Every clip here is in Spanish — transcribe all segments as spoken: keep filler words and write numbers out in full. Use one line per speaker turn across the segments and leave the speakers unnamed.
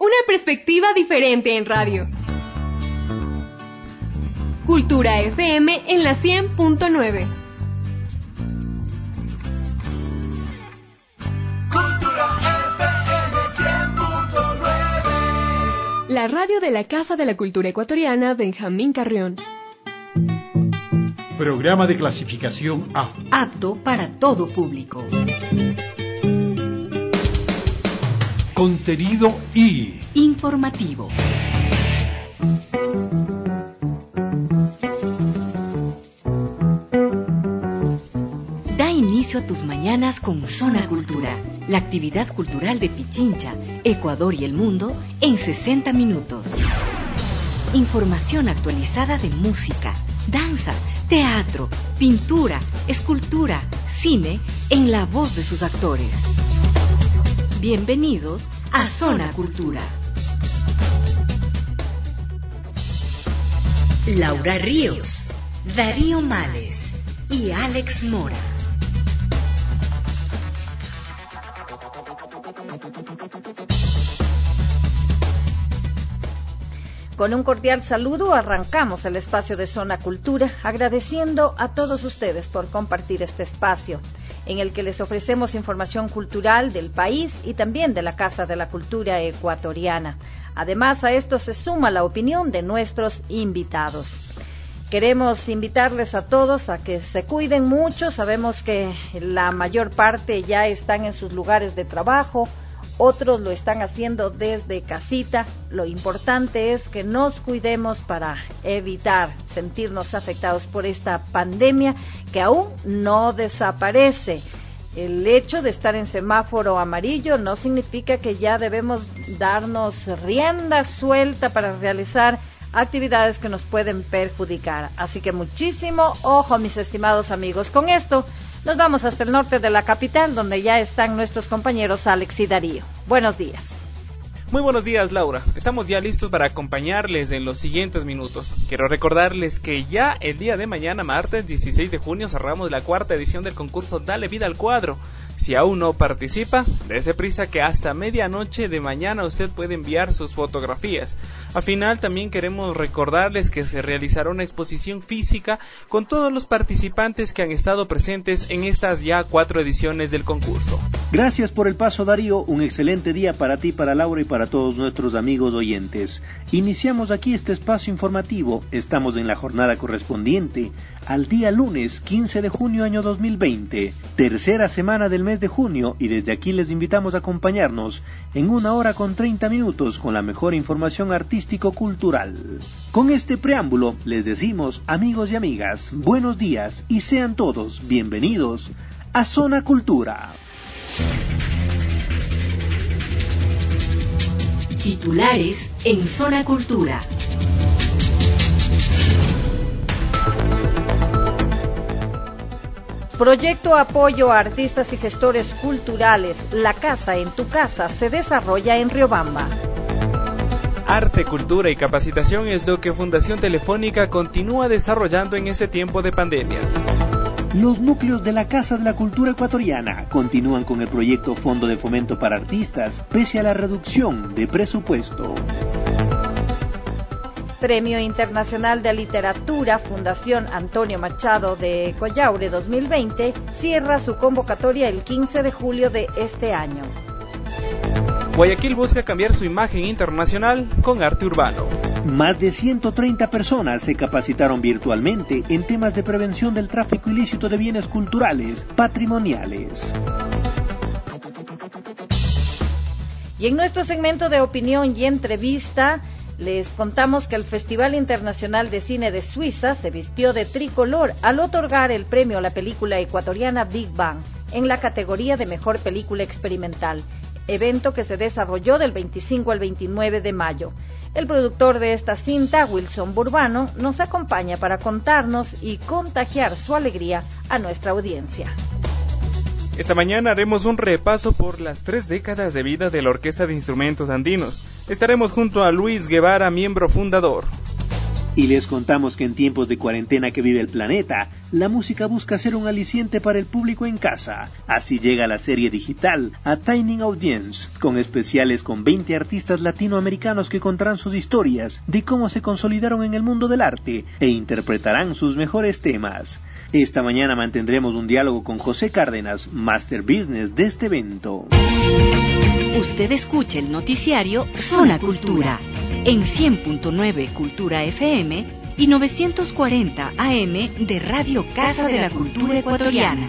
Una perspectiva diferente en radio. Cultura F M en la cien punto nueve.
Cultura F M cien punto nueve.
La radio de la Casa de la Cultura Ecuatoriana Benjamín Carrión.
Programa de clasificación A.
Apto para todo público.
Contenido I.
Informativo. Da inicio a tus mañanas con Zona Cultura, la actividad cultural de Pichincha, Ecuador y el mundo en sesenta minutos. Información actualizada de música, danza, teatro, pintura, escultura, cine, en la voz de sus actores. Bienvenidos a Zona Cultura.
Laura Ríos, Darío Males y Alex Mora.
Con un cordial saludo arrancamos el espacio de Zona Cultura, agradeciendo a todos ustedes por compartir este espacio, en el que les ofrecemos información cultural del país y también de la Casa de la Cultura Ecuatoriana. Además, a esto se suma la opinión de nuestros invitados. Queremos invitarles a todos a que se cuiden mucho. Sabemos que la mayor parte ya están en sus lugares de trabajo, otros lo están haciendo desde casita. Lo importante es que nos cuidemos para evitar sentirnos afectados por esta pandemia que aún no desaparece. El hecho de estar en semáforo amarillo no significa que ya debemos darnos rienda suelta para realizar actividades que nos pueden perjudicar. Así que muchísimo ojo, mis estimados amigos. Con esto nos vamos hasta el norte de la capital, donde ya están nuestros compañeros Alex y Darío. Buenos días.
Muy buenos días, Laura. Estamos ya listos para acompañarles en los siguientes minutos. Quiero recordarles que ya el día de mañana, martes dieciséis de junio, cerramos la cuarta edición del concurso Dale Vida al Cuadro. Si aún no participa, dése prisa que hasta medianoche de mañana usted puede enviar sus fotografías. Al final también queremos recordarles que se realizará una exposición física con todos los participantes que han estado presentes en estas ya cuatro ediciones del concurso.
Gracias por el paso, Darío. Un excelente día para ti, para Laura y para todos nuestros amigos oyentes. Iniciamos aquí este espacio informativo. Estamos en la jornada correspondiente al día lunes quince de junio año dos mil veinte, tercera semana del mes de junio, y desde aquí les invitamos a acompañarnos en una hora con treinta minutos con la mejor información artístico-cultural. Con este preámbulo les decimos, amigos y amigas, buenos días y sean todos bienvenidos a Zona Cultura.
Titulares en Zona Cultura.
Proyecto Apoyo a Artistas y Gestores Culturales, La Casa en tu Casa, se desarrolla en Riobamba.
Arte, cultura y capacitación es lo que Fundación Telefónica continúa desarrollando en este tiempo de pandemia.
Los núcleos de la Casa de la Cultura Ecuatoriana continúan con el proyecto Fondo de Fomento para Artistas, pese a la reducción de presupuesto.
Premio Internacional de Literatura Fundación Antonio Machado de Collaure dos mil veinte cierra su convocatoria el quince de julio de este año.
Guayaquil busca cambiar su imagen internacional con arte urbano.
Más de ciento treinta personas se capacitaron virtualmente en temas de prevención del tráfico ilícito de bienes culturales patrimoniales.
Y en nuestro segmento de opinión y entrevista, les contamos que el Festival Internacional de Cine de Suiza se vistió de tricolor al otorgar el premio a la película ecuatoriana Big Bang en la categoría de Mejor Película Experimental, evento que se desarrolló del veinticinco al veintinueve de mayo. El productor de esta cinta, Wilson Burbano, nos acompaña para contarnos y contagiar su alegría a nuestra audiencia.
Esta mañana haremos un repaso por las tres décadas de vida de la Orquesta de Instrumentos Andinos. Estaremos junto a Luis Guevara, miembro fundador.
Y les contamos que en tiempos de cuarentena que vive el planeta, la música busca ser un aliciente para el público en casa. Así llega la serie digital Attaining Audience, con especiales con veinte artistas latinoamericanos que contarán sus historias de cómo se consolidaron en el mundo del arte e interpretarán sus mejores temas. Esta mañana mantendremos un diálogo con José Cárdenas, Master Business de este evento.
Usted escucha el noticiario Zona Cultura en cien punto nueve Cultura F M y novecientos cuarenta A M de Radio Casa de la Cultura Ecuatoriana.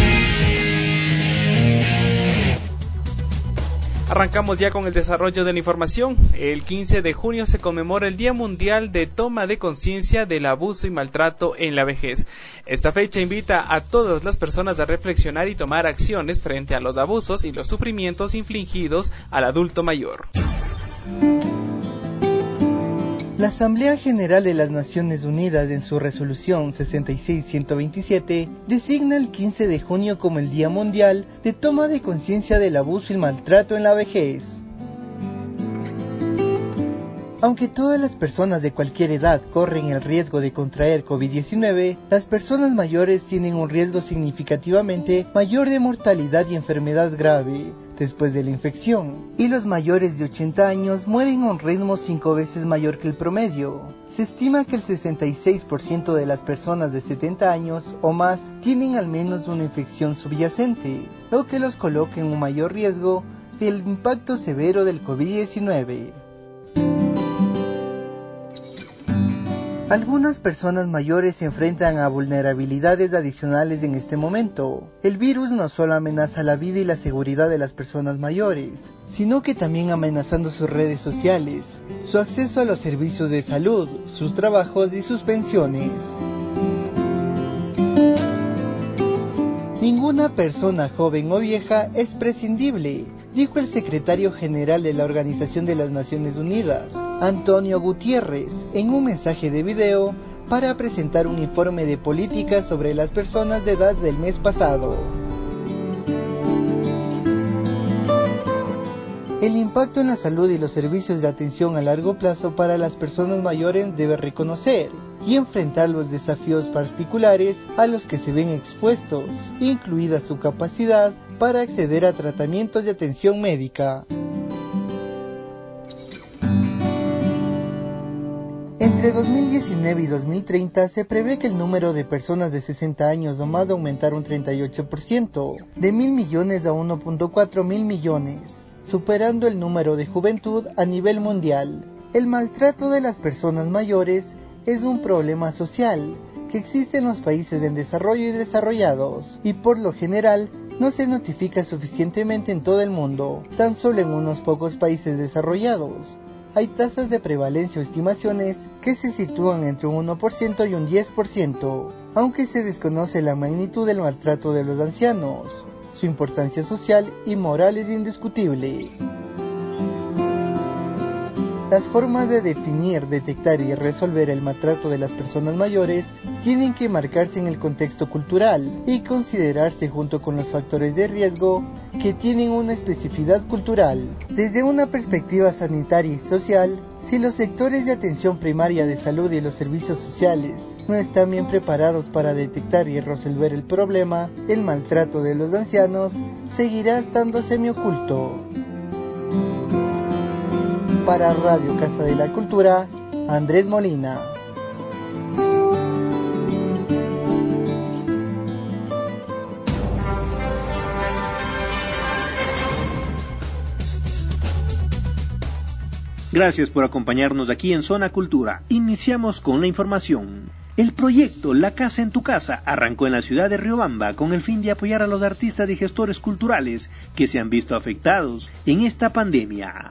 Arrancamos ya con el desarrollo de la información. El quince de junio se conmemora el Día Mundial de Toma de Conciencia del Abuso y Maltrato en la Vejez. Esta fecha invita a todas las personas a reflexionar y tomar acciones frente a los abusos y los sufrimientos infligidos al adulto mayor.
La Asamblea General de las Naciones Unidas, en su resolución sesenta y seis ciento veintisiete, designa el quince de junio como el Día Mundial de Toma de Conciencia del Abuso y Maltrato en la Vejez. Aunque todas las personas de cualquier edad corren el riesgo de contraer COVID diecinueve, las personas mayores tienen un riesgo significativamente mayor de mortalidad y enfermedad grave después de la infección, y los mayores de ochenta años mueren a un ritmo cinco veces mayor que el promedio. Se estima que el sesenta y seis por ciento de las personas de setenta años o más tienen al menos una infección subyacente, lo que los coloca en un mayor riesgo del impacto severo del COVID diecinueve. Algunas personas mayores se enfrentan a vulnerabilidades adicionales en este momento. El virus no solo amenaza la vida y la seguridad de las personas mayores, sino que también amenazando sus redes sociales, su acceso a los servicios de salud, sus trabajos y sus pensiones. Ninguna persona joven o vieja es prescindible, dijo el secretario general de la Organización de las Naciones Unidas, Antonio Gutiérrez, en un mensaje de video para presentar un informe de políticas sobre las personas de edad del mes pasado. El impacto en la salud y los servicios de atención a largo plazo para las personas mayores debe reconocer y enfrentar los desafíos particulares a los que se ven expuestos, incluida su capacidad para acceder a tratamientos de atención médica. Entre dos mil diecinueve y dos mil treinta se prevé que el número de personas de sesenta años o más aumentará un treinta y ocho por ciento, de mil millones a uno punto cuatro mil millones, superando el número de juventud a nivel mundial. El maltrato de las personas mayores es un problema social que existe en los países en desarrollo y desarrollados, y por lo general no se notifica suficientemente en todo el mundo, tan solo en unos pocos países desarrollados. Hay tasas de prevalencia o estimaciones que se sitúan entre un uno por ciento y un diez por ciento, aunque se desconoce la magnitud del maltrato de los ancianos. Su importancia social y moral es indiscutible. Las formas de definir, detectar y resolver el maltrato de las personas mayores tienen que marcarse en el contexto cultural y considerarse junto con los factores de riesgo que tienen una especificidad cultural. Desde una perspectiva sanitaria y social, si los sectores de atención primaria de salud y los servicios sociales no están bien preparados para detectar y resolver el problema, el maltrato de los ancianos seguirá estando semioculto. Para Radio Casa de la Cultura, Andrés Molina.
Gracias por acompañarnos aquí en Zona Cultura. Iniciamos con la información. El proyecto La Casa en tu Casa arrancó en la ciudad de Riobamba con el fin de apoyar a los artistas y gestores culturales que se han visto afectados en esta pandemia.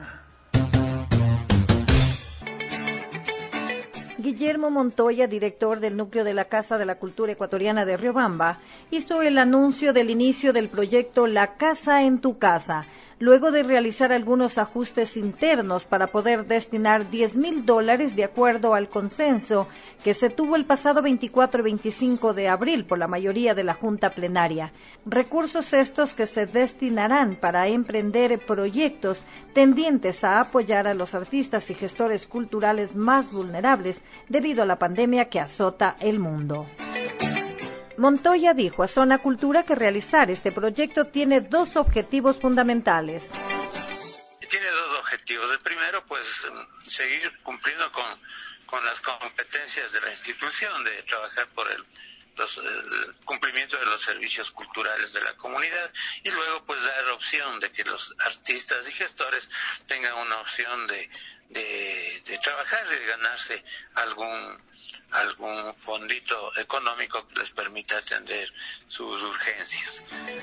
Guillermo Montoya, director del núcleo de la Casa de la Cultura Ecuatoriana de Riobamba, hizo el anuncio del inicio del proyecto La Casa en tu Casa, luego de realizar algunos ajustes internos para poder destinar diez mil dólares de acuerdo al consenso que se tuvo el pasado veinticuatro y veinticinco de abril por la mayoría de la Junta Plenaria. Recursos estos que se destinarán para emprender proyectos tendientes a apoyar a los artistas y gestores culturales más vulnerables debido a la pandemia que azota el mundo. Montoya dijo a Zona Cultura que realizar este proyecto tiene dos objetivos fundamentales.
Tiene dos objetivos. El primero, pues, seguir cumpliendo con, con las competencias de la institución, de trabajar por el, los, el cumplimiento de los servicios culturales de la comunidad, y luego, pues, dar opción de que los artistas y gestores tengan una opción de, de, de trabajar y de ganarse algún algún fondito económico que les permita atender sus urgencias.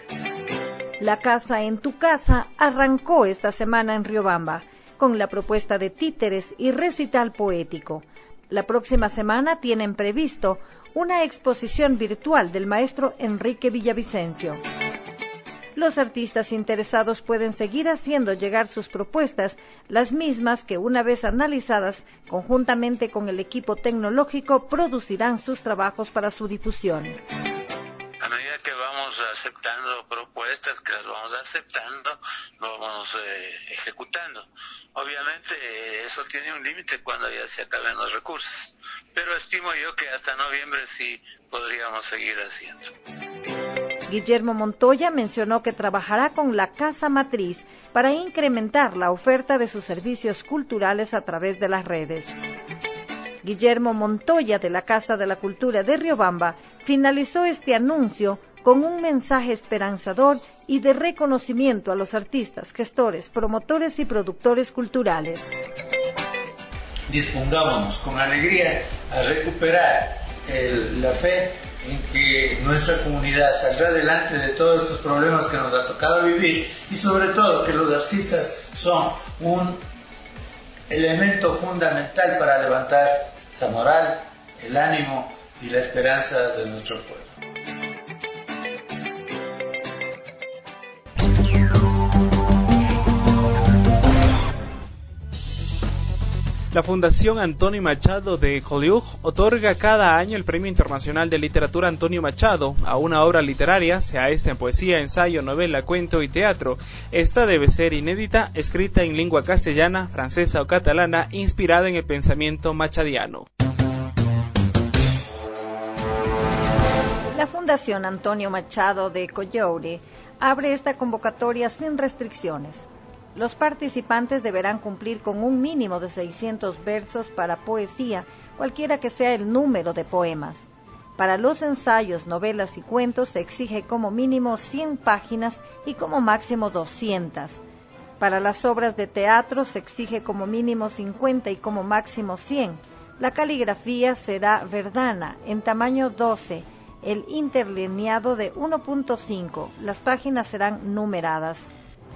La Casa en tu Casa arrancó esta semana en Riobamba con la propuesta de títeres y recital poético. La próxima semana tienen previsto una exposición virtual del maestro Enrique Villavicencio. Los artistas interesados pueden seguir haciendo llegar sus propuestas, las mismas que una vez analizadas, conjuntamente con el equipo tecnológico, producirán sus trabajos para su difusión.
A medida que vamos aceptando propuestas, que las vamos aceptando, lo vamos eh, ejecutando. Obviamente eh, eso tiene un límite cuando ya se acaben los recursos, pero estimo yo que hasta noviembre sí podríamos seguir haciendo.
Guillermo Montoya mencionó que trabajará con la Casa Matriz para incrementar la oferta de sus servicios culturales a través de las redes. Guillermo Montoya, de la Casa de la Cultura de Riobamba, finalizó este anuncio con un mensaje esperanzador y de reconocimiento a los artistas, gestores, promotores y productores culturales.
Dispongámonos con alegría a recuperar el, la fe en que nuestra comunidad saldrá adelante de todos estos problemas que nos ha tocado vivir, y sobre todo que los artistas son un elemento fundamental para levantar la moral, el ánimo y la esperanza de nuestro pueblo.
La Fundación Antonio Machado de Collioure otorga cada año el Premio Internacional de Literatura Antonio Machado a una obra literaria, sea esta en poesía, ensayo, novela, cuento y teatro. Esta debe ser inédita, escrita en lengua castellana, francesa o catalana, inspirada en el pensamiento machadiano.
La Fundación Antonio Machado de Collioure abre esta convocatoria sin restricciones. Los participantes deberán cumplir con un mínimo de seiscientos versos para poesía, cualquiera que sea el número de poemas. Para los ensayos, novelas y cuentos se exige como mínimo cien páginas y como máximo doscientas. Para las obras de teatro se exige como mínimo cincuenta y como máximo cien. La caligrafía será verdana, en tamaño doce, el interlineado de uno punto cinco. Las páginas serán numeradas.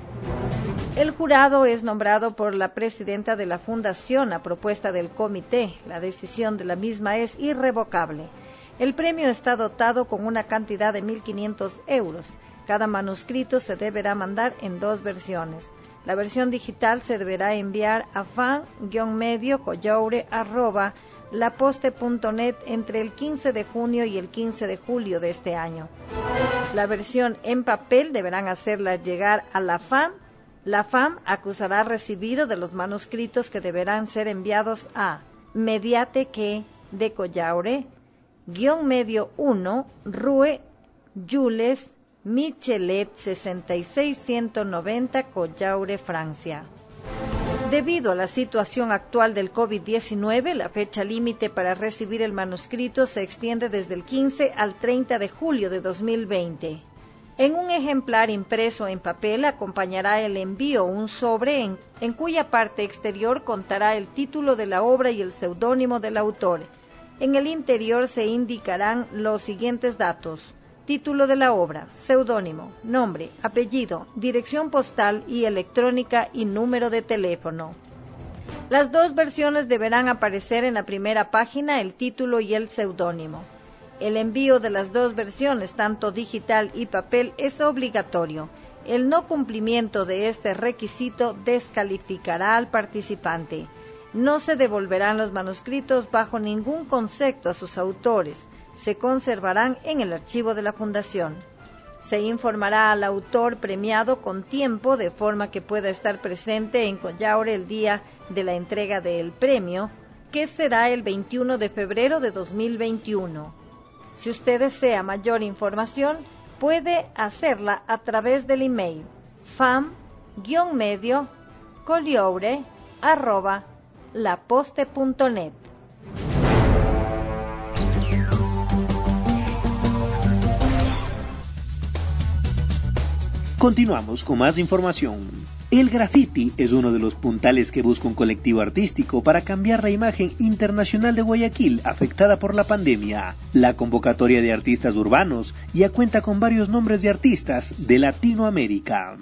El jurado es nombrado por la presidenta de la Fundación a propuesta del comité. La decisión de la misma es irrevocable. El premio está dotado con una cantidad de mil quinientos euros. Cada manuscrito se deberá mandar en dos versiones. La versión digital se deberá enviar a fan-medio collioure arroba laposte punto net entre el quince de junio y el quince de julio de este año. La versión en papel deberán hacerla llegar a la FAM. La FAM acusará recibido de los manuscritos que deberán ser enviados a Mediate que de Collioure, guión medio uno, Rue Jules Michelet sesenta y seis ciento noventa, Collioure, Francia. Debido a la situación actual del COVID diecinueve, la fecha límite para recibir el manuscrito se extiende desde el quince al treinta de julio de dos mil veinte. En un ejemplar impreso en papel acompañará el envío un sobre en, en cuya parte exterior contará el título de la obra y el seudónimo del autor. En el interior se indicarán los siguientes datos: título de la obra, seudónimo, nombre, apellido, dirección postal y electrónica y número de teléfono. Las dos versiones deberán aparecer en la primera página, el título y el seudónimo. El envío de las dos versiones, tanto digital y papel, es obligatorio. El no cumplimiento de este requisito descalificará al participante. No se devolverán los manuscritos bajo ningún concepto a sus autores. Se conservarán en el archivo de la Fundación. Se informará al autor premiado con tiempo de forma que pueda estar presente en Collaure el día de la entrega del premio, que será el veintiuno de febrero de dos mil veintiuno. Si usted desea mayor información, puede hacerla a través del email fam-medio colioure arroba laposte punto net.
Continuamos con más información. El graffiti es uno de los puntales que busca un colectivo artístico para cambiar la imagen internacional de Guayaquil afectada por la pandemia. La convocatoria de artistas urbanos ya cuenta con varios nombres de artistas de Latinoamérica.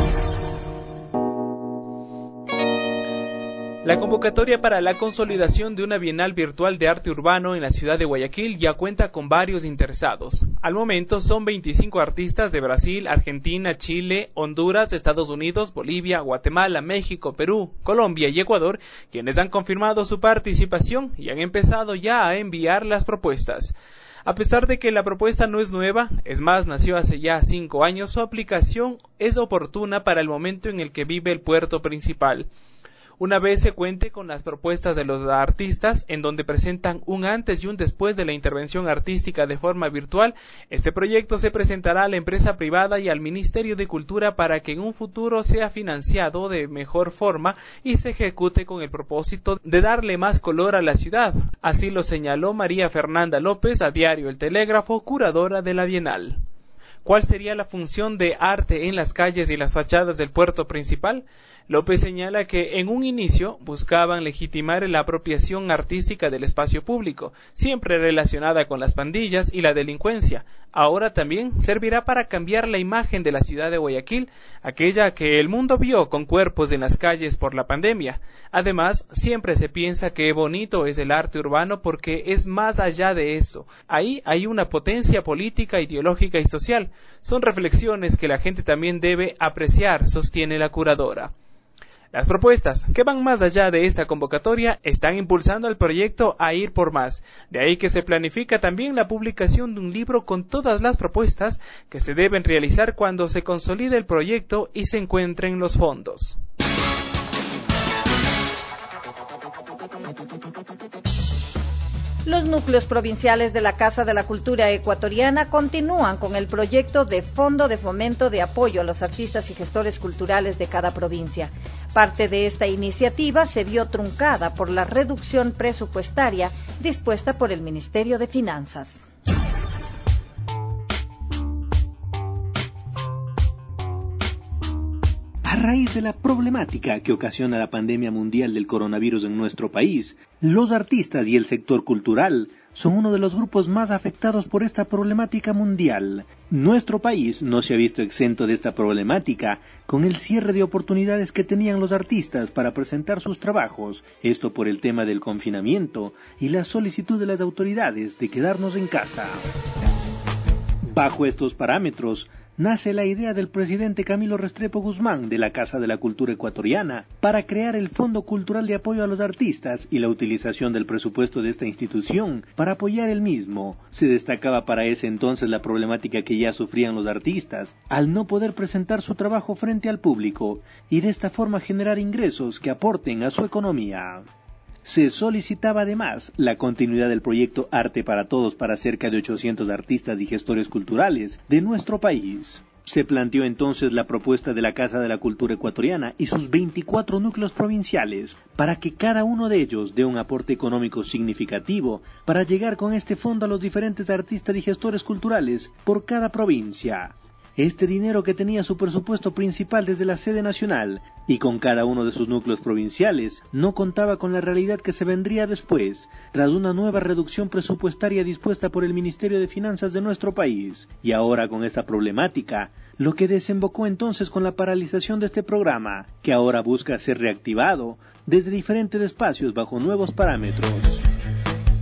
La convocatoria para la consolidación de una Bienal Virtual de Arte Urbano en la ciudad de Guayaquil ya cuenta con varios interesados. Al momento son veinticinco artistas de Brasil, Argentina, Chile, Honduras, Estados Unidos, Bolivia, Guatemala, México, Perú, Colombia y Ecuador quienes han confirmado su participación y han empezado ya a enviar las propuestas. A pesar de que la propuesta no es nueva, es más, nació hace ya cinco años, su aplicación es oportuna para el momento en el que vive el puerto principal. Una vez se cuente con las propuestas de los artistas, en donde presentan un antes y un después de la intervención artística de forma virtual, este proyecto se presentará a la empresa privada y al Ministerio de Cultura para que en un futuro sea financiado de mejor forma y se ejecute con el propósito de darle más color a la ciudad. Así lo señaló María Fernanda López a Diario El Telégrafo, curadora de la Bienal. ¿Cuál sería la función de arte en las calles y las fachadas del puerto principal? López señala que en un inicio buscaban legitimar la apropiación artística del espacio público, siempre relacionada con las pandillas y la delincuencia. Ahora también servirá para cambiar la imagen de la ciudad de Guayaquil, aquella que el mundo vio con cuerpos en las calles por la pandemia. Además, siempre se piensa que bonito es el arte urbano porque es más allá de eso. Ahí hay una potencia política, ideológica y social. Son reflexiones que la gente también debe apreciar, sostiene la curadora. Las propuestas, que van más allá de esta convocatoria, están impulsando al proyecto a ir por más. De ahí que se planifica también la publicación de un libro con todas las propuestas que se deben realizar cuando se consolide el proyecto y se encuentren los fondos.
Los núcleos provinciales de la Casa de la Cultura Ecuatoriana continúan con el proyecto de Fondo de Fomento de Apoyo a los Artistas y Gestores Culturales de cada provincia. Parte de esta iniciativa se vio truncada por la reducción presupuestaria dispuesta por el Ministerio de Finanzas.
A raíz de la problemática que ocasiona la pandemia mundial del coronavirus en nuestro país, los artistas y el sector cultural son uno de los grupos más afectados por esta problemática mundial. Nuestro país no se ha visto exento de esta problemática con el cierre de oportunidades que tenían los artistas para presentar sus trabajos, esto por el tema del confinamiento y la solicitud de las autoridades de quedarnos en casa. Bajo estos parámetros, nace la idea del presidente Camilo Restrepo Guzmán de la Casa de la Cultura Ecuatoriana para crear el Fondo Cultural de Apoyo a los Artistas y la utilización del presupuesto de esta institución para apoyar el mismo. Se destacaba para ese entonces la problemática que ya sufrían los artistas al no poder presentar su trabajo frente al público y de esta forma generar ingresos que aporten a su economía. Se solicitaba además la continuidad del proyecto Arte para Todos para cerca de ochocientos artistas y gestores culturales de nuestro país. Se planteó entonces la propuesta de la Casa de la Cultura Ecuatoriana y sus veinticuatro núcleos provinciales para que cada uno de ellos dé un aporte económico significativo para llegar con este fondo a los diferentes artistas y gestores culturales por cada provincia. Este dinero que tenía su presupuesto principal desde la sede nacional y con cada uno de sus núcleos provinciales no contaba con la realidad que se vendría después, tras una nueva reducción presupuestaria dispuesta por el Ministerio de Finanzas de nuestro país. Y ahora con esta problemática, lo que desembocó entonces con la paralización de este programa, que ahora busca ser reactivado desde diferentes espacios bajo nuevos parámetros.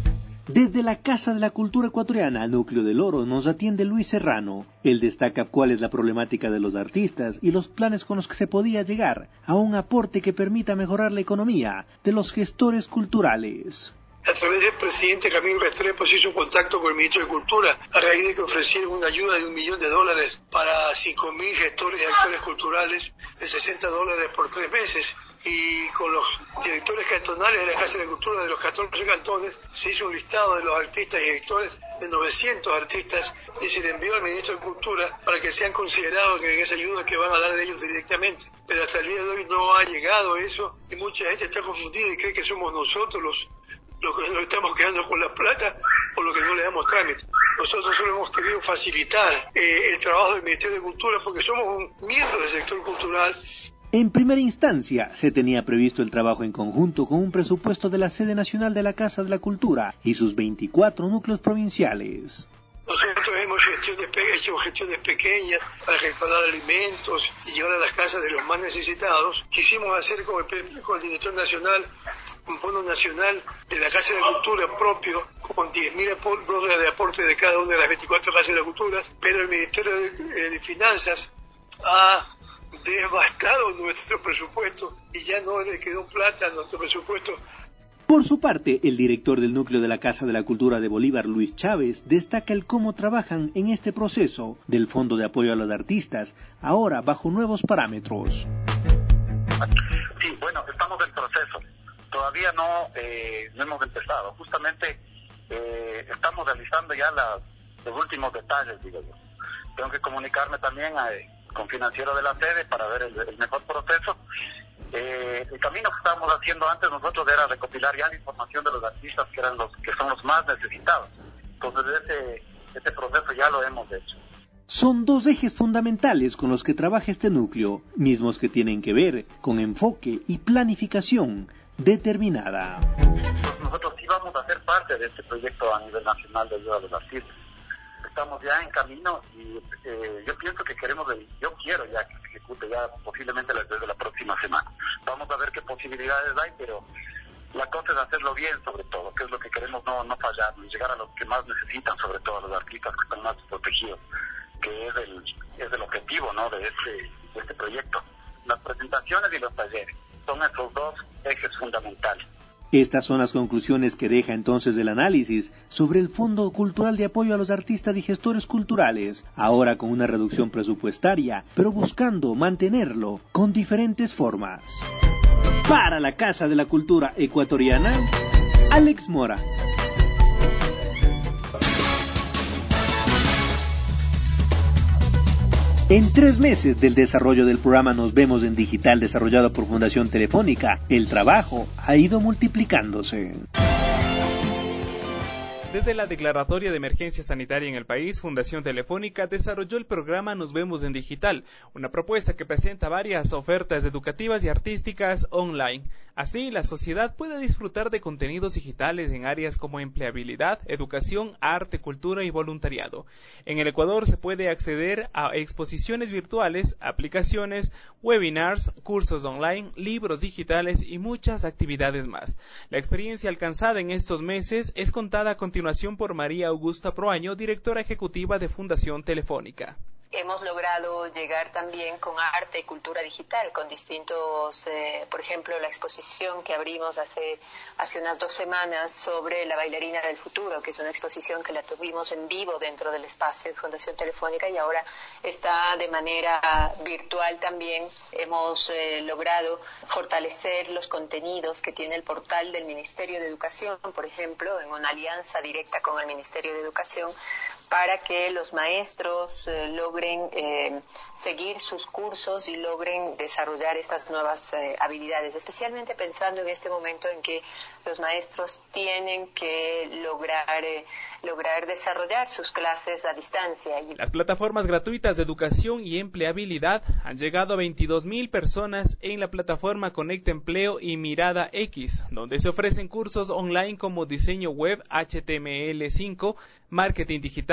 Desde la Casa de la Cultura Ecuatoriana, Núcleo del Oro, nos atiende Luis Serrano. Él destaca cuál es la problemática de los artistas y los planes con los que se podía llegar a un aporte que permita mejorar la economía de los gestores culturales.
A través del presidente Camilo Restrepo se hizo contacto con el ministro de Cultura a raíz de que ofrecieron una ayuda de un millón de dólares para cinco mil gestores y actores culturales de sesenta dólares por tres meses. Y con los directores cantonales de la Casa de la Cultura de los catorce cantones se hizo un listado de los artistas y directores de novecientos artistas y se le envió al ministro de Cultura para que sean considerados en esa ayuda que van a dar de ellos directamente. Pero hasta el día de hoy no ha llegado eso y mucha gente está confundida y cree que somos nosotros los los que nos estamos quedando con la plata o lo que no le damos trámite. Nosotros solo hemos querido facilitar eh, el trabajo del Ministerio de Cultura porque somos un miembro del sector cultural.
En primera instancia, se tenía previsto el trabajo en conjunto con un presupuesto de la sede nacional de la Casa de la Cultura y sus veinticuatro núcleos provinciales.
Nosotros hemos gestiones, hecho gestiones pequeñas para recaudar alimentos y llevar a las casas de los más necesitados. Quisimos hacer con el, con el director nacional un fondo nacional de la Casa de la Cultura propio, con diez mil dólares de aporte de cada una de las veinticuatro Casas de la Cultura, pero el Ministerio de, de Finanzas ha devastado nuestro presupuesto y ya no le quedó plata a nuestro presupuesto.
Por su parte, el director del núcleo de la Casa de la Cultura de Bolívar, Luis Chávez, destaca el cómo trabajan en este proceso del Fondo de Apoyo a los Artistas, ahora bajo nuevos parámetros.
Sí, bueno, estamos en proceso. Todavía no, eh, no hemos empezado. Justamente eh, estamos realizando ya la, los últimos detalles, digo yo. Tengo que comunicarme también a, con financiero de la sede para ver el, el mejor proceso. Eh, el camino que estábamos haciendo antes nosotros era recopilar ya la información de los artistas que eran los que son los más necesitados. Entonces ese, ese proceso ya lo hemos hecho.
Son dos ejes fundamentales con los que trabaja este núcleo, mismos que tienen que ver con enfoque y planificación determinada.
Entonces nosotros sí vamos a ser parte de este proyecto a nivel nacional de ayuda a los artistas. Estamos ya en camino y eh, yo pienso que queremos, yo quiero ya que se ejecute ya posiblemente desde la próxima semana. Vamos a ver qué posibilidades hay, pero la cosa es hacerlo bien sobre todo, que es lo que queremos, no, no fallar, llegar a los que más necesitan, sobre todo a los artistas que están más protegidos, que es el, es el objetivo, ¿no?, de este, de este proyecto. Las presentaciones y los talleres son esos dos ejes fundamentales.
Estas son las conclusiones que deja entonces el análisis sobre el Fondo Cultural de Apoyo a los Artistas y Gestores Culturales, ahora con una reducción presupuestaria, pero buscando mantenerlo con diferentes formas. Para la Casa de la Cultura Ecuatoriana, Alex Mora. En tres meses del desarrollo del programa Nos Vemos en Digital desarrollado por Fundación Telefónica, el trabajo ha ido multiplicándose.
Desde la declaratoria de emergencia sanitaria en el país, Fundación Telefónica desarrolló el programa Nos Vemos en Digital, una propuesta que presenta varias ofertas educativas y artísticas online. Así, la sociedad puede disfrutar de contenidos digitales en áreas como empleabilidad, educación, arte, cultura y voluntariado. En el Ecuador se puede acceder a exposiciones virtuales, aplicaciones, webinars, cursos online, libros digitales y muchas actividades más. La experiencia alcanzada en estos meses es contada a continuación por María Augusta Proaño, directora ejecutiva de Fundación Telefónica.
Hemos logrado llegar también con arte y cultura digital, con distintos, eh, por ejemplo, la exposición que abrimos hace, hace unas dos semanas sobre la bailarina del futuro, que es una exposición que la tuvimos en vivo dentro del espacio de Fundación Telefónica y ahora está de manera virtual también. Hemos eh, logrado fortalecer los contenidos que tiene el portal del Ministerio de Educación, por ejemplo, en una alianza directa con el Ministerio de Educación, para que los maestros eh, logren eh, seguir sus cursos y logren desarrollar estas nuevas eh, habilidades, especialmente pensando en este momento en que los maestros tienen que lograr, eh, lograr desarrollar sus clases a distancia.
Las plataformas gratuitas de educación y empleabilidad han llegado a veintidós mil personas en la plataforma Conecta Empleo y Mirada X, donde se ofrecen cursos online como diseño web H T M L cinco, marketing digital,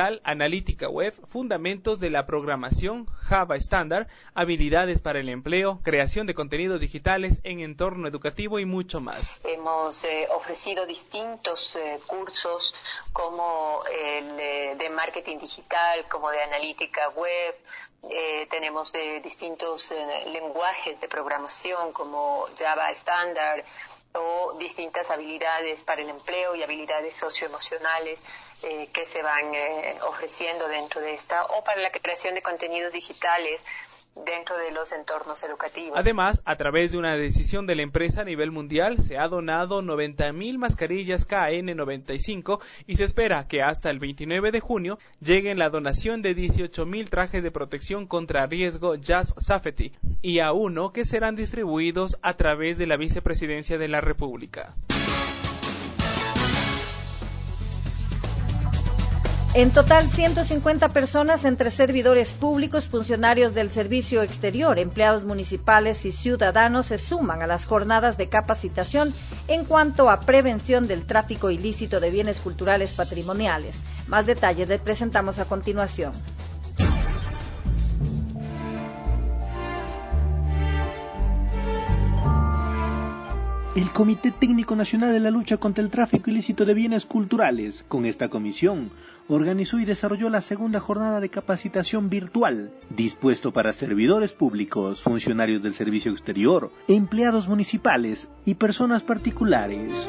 digital, analítica web, fundamentos de la programación, Java estándar, habilidades para el empleo, creación de contenidos digitales en entorno educativo y mucho más.
Hemos eh, ofrecido distintos eh, cursos como el eh, de marketing digital, como de analítica web. Eh, tenemos de distintos eh, lenguajes de programación como Java estándar o distintas habilidades para el empleo y habilidades socioemocionales eh, que se van eh, ofreciendo dentro de esta, o para la creación de contenidos digitales dentro de los entornos educativos.
Además, a través de una decisión de la empresa a nivel mundial, se ha donado noventa mil mascarillas K N noventa y cinco y se espera que hasta el veintinueve de junio lleguen la donación de dieciocho mil trajes de protección contra riesgo Just Safety y a uno que serán distribuidos a través de la Vicepresidencia de la República.
En total, ciento cincuenta personas entre servidores públicos, funcionarios del servicio exterior, empleados municipales y ciudadanos se suman a las jornadas de capacitación en cuanto a prevención del tráfico ilícito de bienes culturales patrimoniales. Más detalles les presentamos a continuación.
El Comité Técnico Nacional de la Lucha contra el Tráfico Ilícito de Bienes Culturales, con esta comisión, organizó y desarrolló la segunda jornada de capacitación virtual, dispuesto para servidores públicos, funcionarios del servicio exterior, empleados municipales y personas particulares.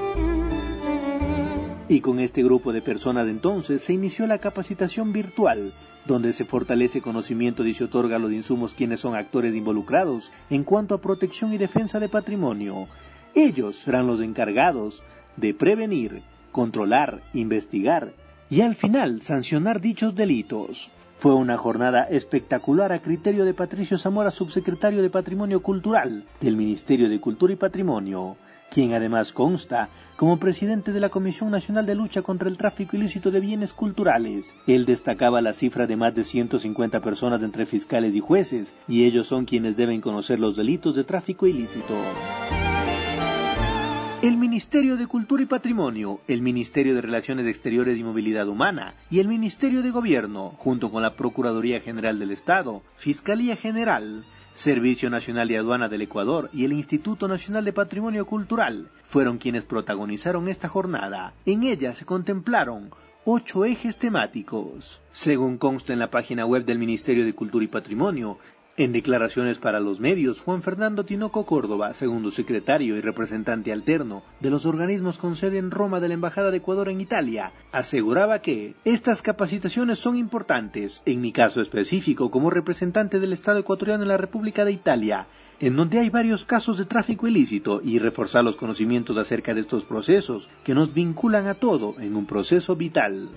Y con este grupo de personas entonces se inició la capacitación virtual, donde se fortalece conocimiento y se otorga los insumos quienes son actores involucrados en cuanto a protección y defensa de patrimonio. Ellos serán los encargados de prevenir, controlar, investigar y al final sancionar dichos delitos. Fue una jornada espectacular a criterio de Patricio Zamora, subsecretario de Patrimonio Cultural del Ministerio de Cultura y Patrimonio, quien además consta como presidente de la Comisión Nacional de Lucha contra el Tráfico Ilícito de Bienes Culturales. Él destacaba la cifra de más de ciento cincuenta personas entre fiscales y jueces, y ellos son quienes deben conocer los delitos de tráfico ilícito. El Ministerio de Cultura y Patrimonio, el Ministerio de Relaciones Exteriores y Movilidad Humana y el Ministerio de Gobierno, junto con la Procuraduría General del Estado, Fiscalía General, Servicio Nacional de Aduana del Ecuador y el Instituto Nacional de Patrimonio Cultural, fueron quienes protagonizaron esta jornada. En ella se contemplaron ocho ejes temáticos. Según consta en la página web del Ministerio de Cultura y Patrimonio, en declaraciones para los medios, Juan Fernando Tinoco Córdoba, segundo secretario y representante alterno de los organismos con sede en Roma de la Embajada de Ecuador en Italia, aseguraba que estas capacitaciones son importantes, en mi caso específico como representante del Estado ecuatoriano en la República de Italia, en donde hay varios casos de tráfico ilícito, y reforzar los conocimientos acerca de estos procesos que nos vinculan a todo en un proceso vital.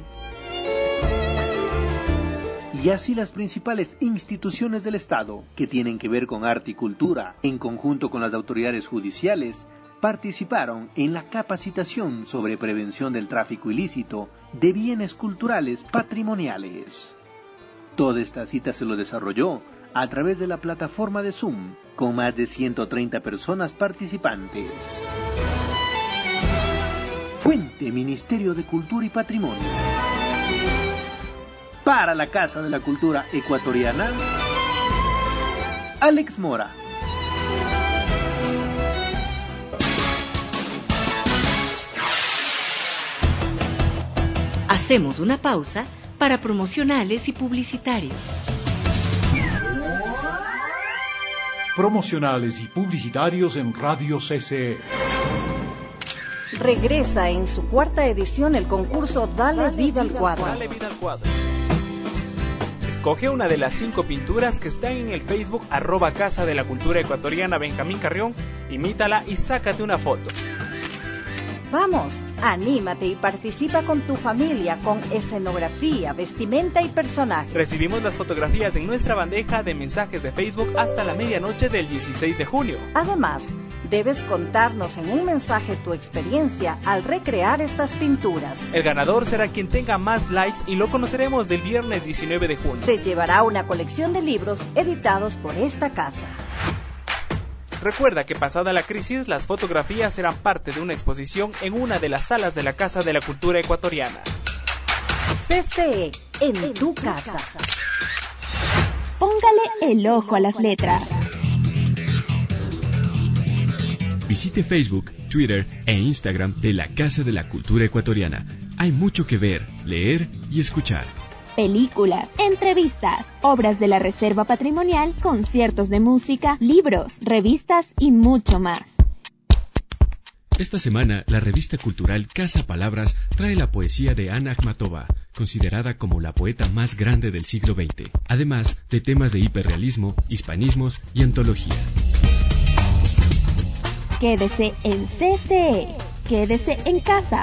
Y así las principales instituciones del Estado, que tienen que ver con arte y cultura, en conjunto con las autoridades judiciales, participaron en la capacitación sobre prevención del tráfico ilícito de bienes culturales patrimoniales. Toda esta cita se lo desarrolló a través de la plataforma de Zoom, con más de ciento treinta personas participantes. Fuente: Ministerio de Cultura y Patrimonio. Para la Casa de la Cultura Ecuatoriana, Alex Mora.
Hacemos una pausa para promocionales y publicitarios.
Promocionales y publicitarios en Radio C C E.
Regresa en su cuarta edición el concurso Dale, Dale Vida al Cuadro.
Dale Vida al Cuadro. Escoge una de las cinco pinturas que están en el Facebook arroba Casa de la Cultura Ecuatoriana Benjamín Carrión, imítala y sácate una foto.
Vamos, anímate y participa con tu familia con escenografía, vestimenta y personajes.
Recibimos las fotografías en nuestra bandeja de mensajes de Facebook hasta la medianoche del dieciséis de junio.
Además, debes contarnos en un mensaje tu experiencia al recrear estas pinturas.
El ganador será quien tenga más likes y lo conoceremos el viernes diecinueve de junio.
Se llevará una colección de libros editados por esta casa.
Recuerda que pasada la crisis, las fotografías serán parte de una exposición en una de las salas de la Casa de la Cultura Ecuatoriana.
C C E, en tu casa.
Póngale el ojo a las letras.
Visite Facebook, Twitter e Instagram de la Casa de la Cultura Ecuatoriana. Hay mucho que ver, leer y escuchar.
Películas, entrevistas, obras de la Reserva Patrimonial, conciertos de música, libros, revistas y mucho más.
Esta semana, la revista cultural Casa Palabras trae la poesía de Ana Akhmatova, considerada como la poeta más grande del siglo veinte, además de temas de hiperrealismo, hispanismos y antología.
Quédese en C C E, quédese en casa.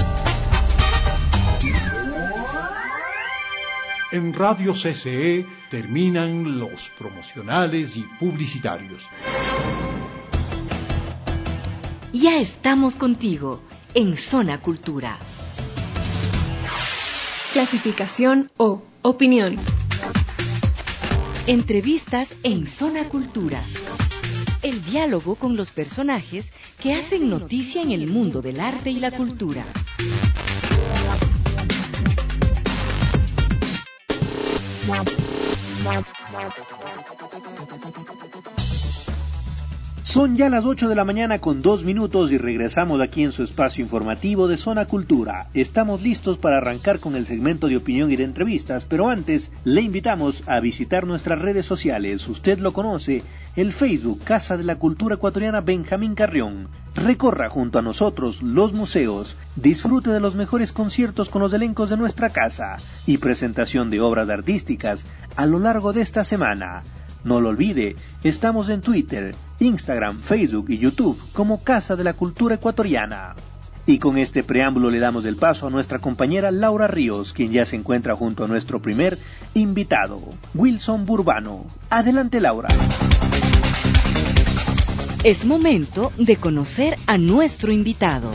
En Radio C C E terminan los promocionales y publicitarios.
Ya estamos contigo en Zona Cultura.
Clasificación O. Opinión.
Entrevistas en Zona Cultura. El diálogo con los personajes que hacen noticia en el mundo del arte y la cultura.
Son ya las ocho de la mañana con dos minutos y regresamos aquí en su espacio informativo de Zona Cultura. Estamos listos para arrancar con el segmento de opinión y de entrevistas, pero antes le invitamos a visitar nuestras redes sociales. Usted lo conoce, el Facebook Casa de la Cultura Ecuatoriana Benjamín Carrión. Recorra junto a nosotros los museos, disfrute de los mejores conciertos con los elencos de nuestra casa y presentación de obras artísticas a lo largo de esta semana. No lo olvide, estamos en Twitter, Instagram, Facebook y YouTube como Casa de la Cultura Ecuatoriana. Y con este preámbulo le damos el paso a nuestra compañera Laura Ríos, quien ya se encuentra junto a nuestro primer invitado, Wilson Burbano. Adelante, Laura.
Es momento de conocer a nuestro invitado.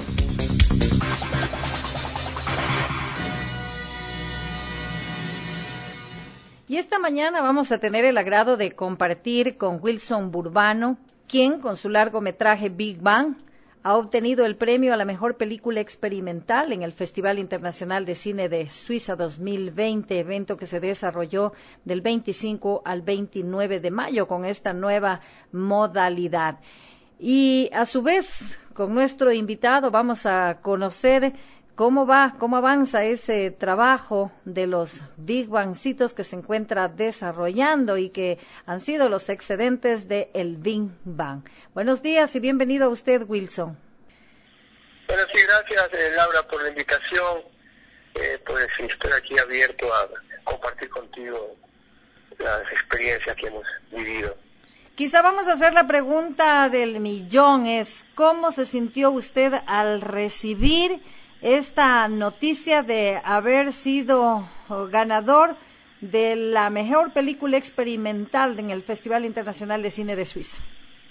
Y esta mañana vamos a tener el agrado de compartir con Wilson Burbano, quien con su largometraje Big Bang ha obtenido el premio a la mejor película experimental en el Festival Internacional de Cine de Suiza dos mil veinte, evento que se desarrolló del veinticinco al veintinueve de mayo con esta nueva modalidad. Y a su vez, con nuestro invitado vamos a conocer ¿Cómo va, cómo avanza ese trabajo de los Big Bangcitos que se encuentra desarrollando y que han sido los excedentes de el Big Bang? Buenos días y bienvenido a usted, Wilson.
Bueno, sí, gracias, eh, Laura, por la invitación. Eh, pues estoy aquí abierto a compartir contigo las experiencias que hemos vivido.
Quizá vamos a hacer la pregunta del millón, es ¿cómo se sintió usted al recibir esta noticia de haber sido ganador de la mejor película experimental en el Festival Internacional de Cine de Suiza?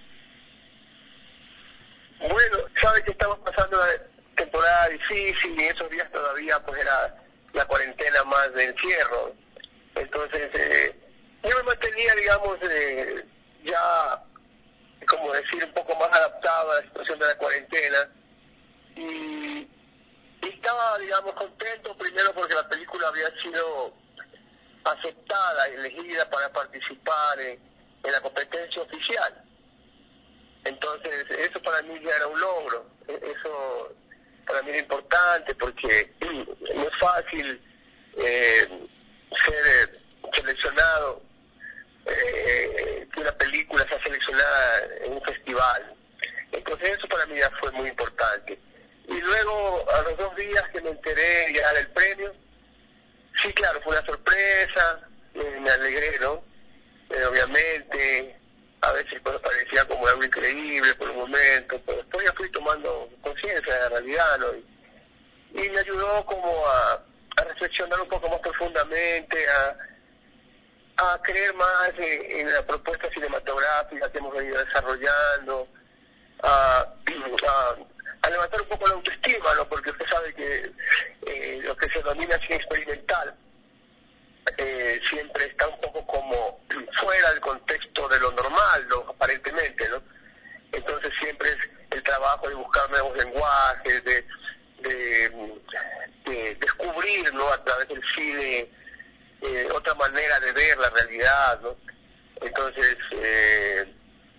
Bueno, sabes que estamos pasando una temporada difícil y esos días todavía pues era la cuarentena más de encierro. Entonces eh, yo me mantenía, digamos, eh, ya, como decir, un poco más adaptado a la situación de la cuarentena y Y estaba, digamos, contento primero porque la película había sido aceptada, elegida para participar en, en la competencia oficial. Entonces, eso para mí ya era un logro. Eso para mí era importante porque no es fácil eh, ser eh, seleccionado, eh, que una película sea seleccionada en un festival. Entonces, eso para mí ya fue muy importante. Y luego, a los dos días que me enteré ya del premio, sí, claro, fue una sorpresa, eh, me alegré, ¿no? Eh, obviamente, a veces pues, parecía como algo increíble por un momento, pero después ya fui tomando conciencia de la realidad, ¿no? Y, y me ayudó como a, a reflexionar un poco más profundamente, a, a creer más en, en la propuesta cinematográfica que hemos venido desarrollando, a... a a levantar un poco la autoestima, ¿no? Porque usted sabe que eh, lo que se denomina cine experimental eh, siempre está un poco como fuera del contexto de lo normal, ¿no? Aparentemente, ¿no? Entonces siempre es el trabajo de buscar nuevos lenguajes, de, de, de descubrir, ¿no? A través del cine eh, otra manera de ver la realidad, ¿no? Entonces, eh,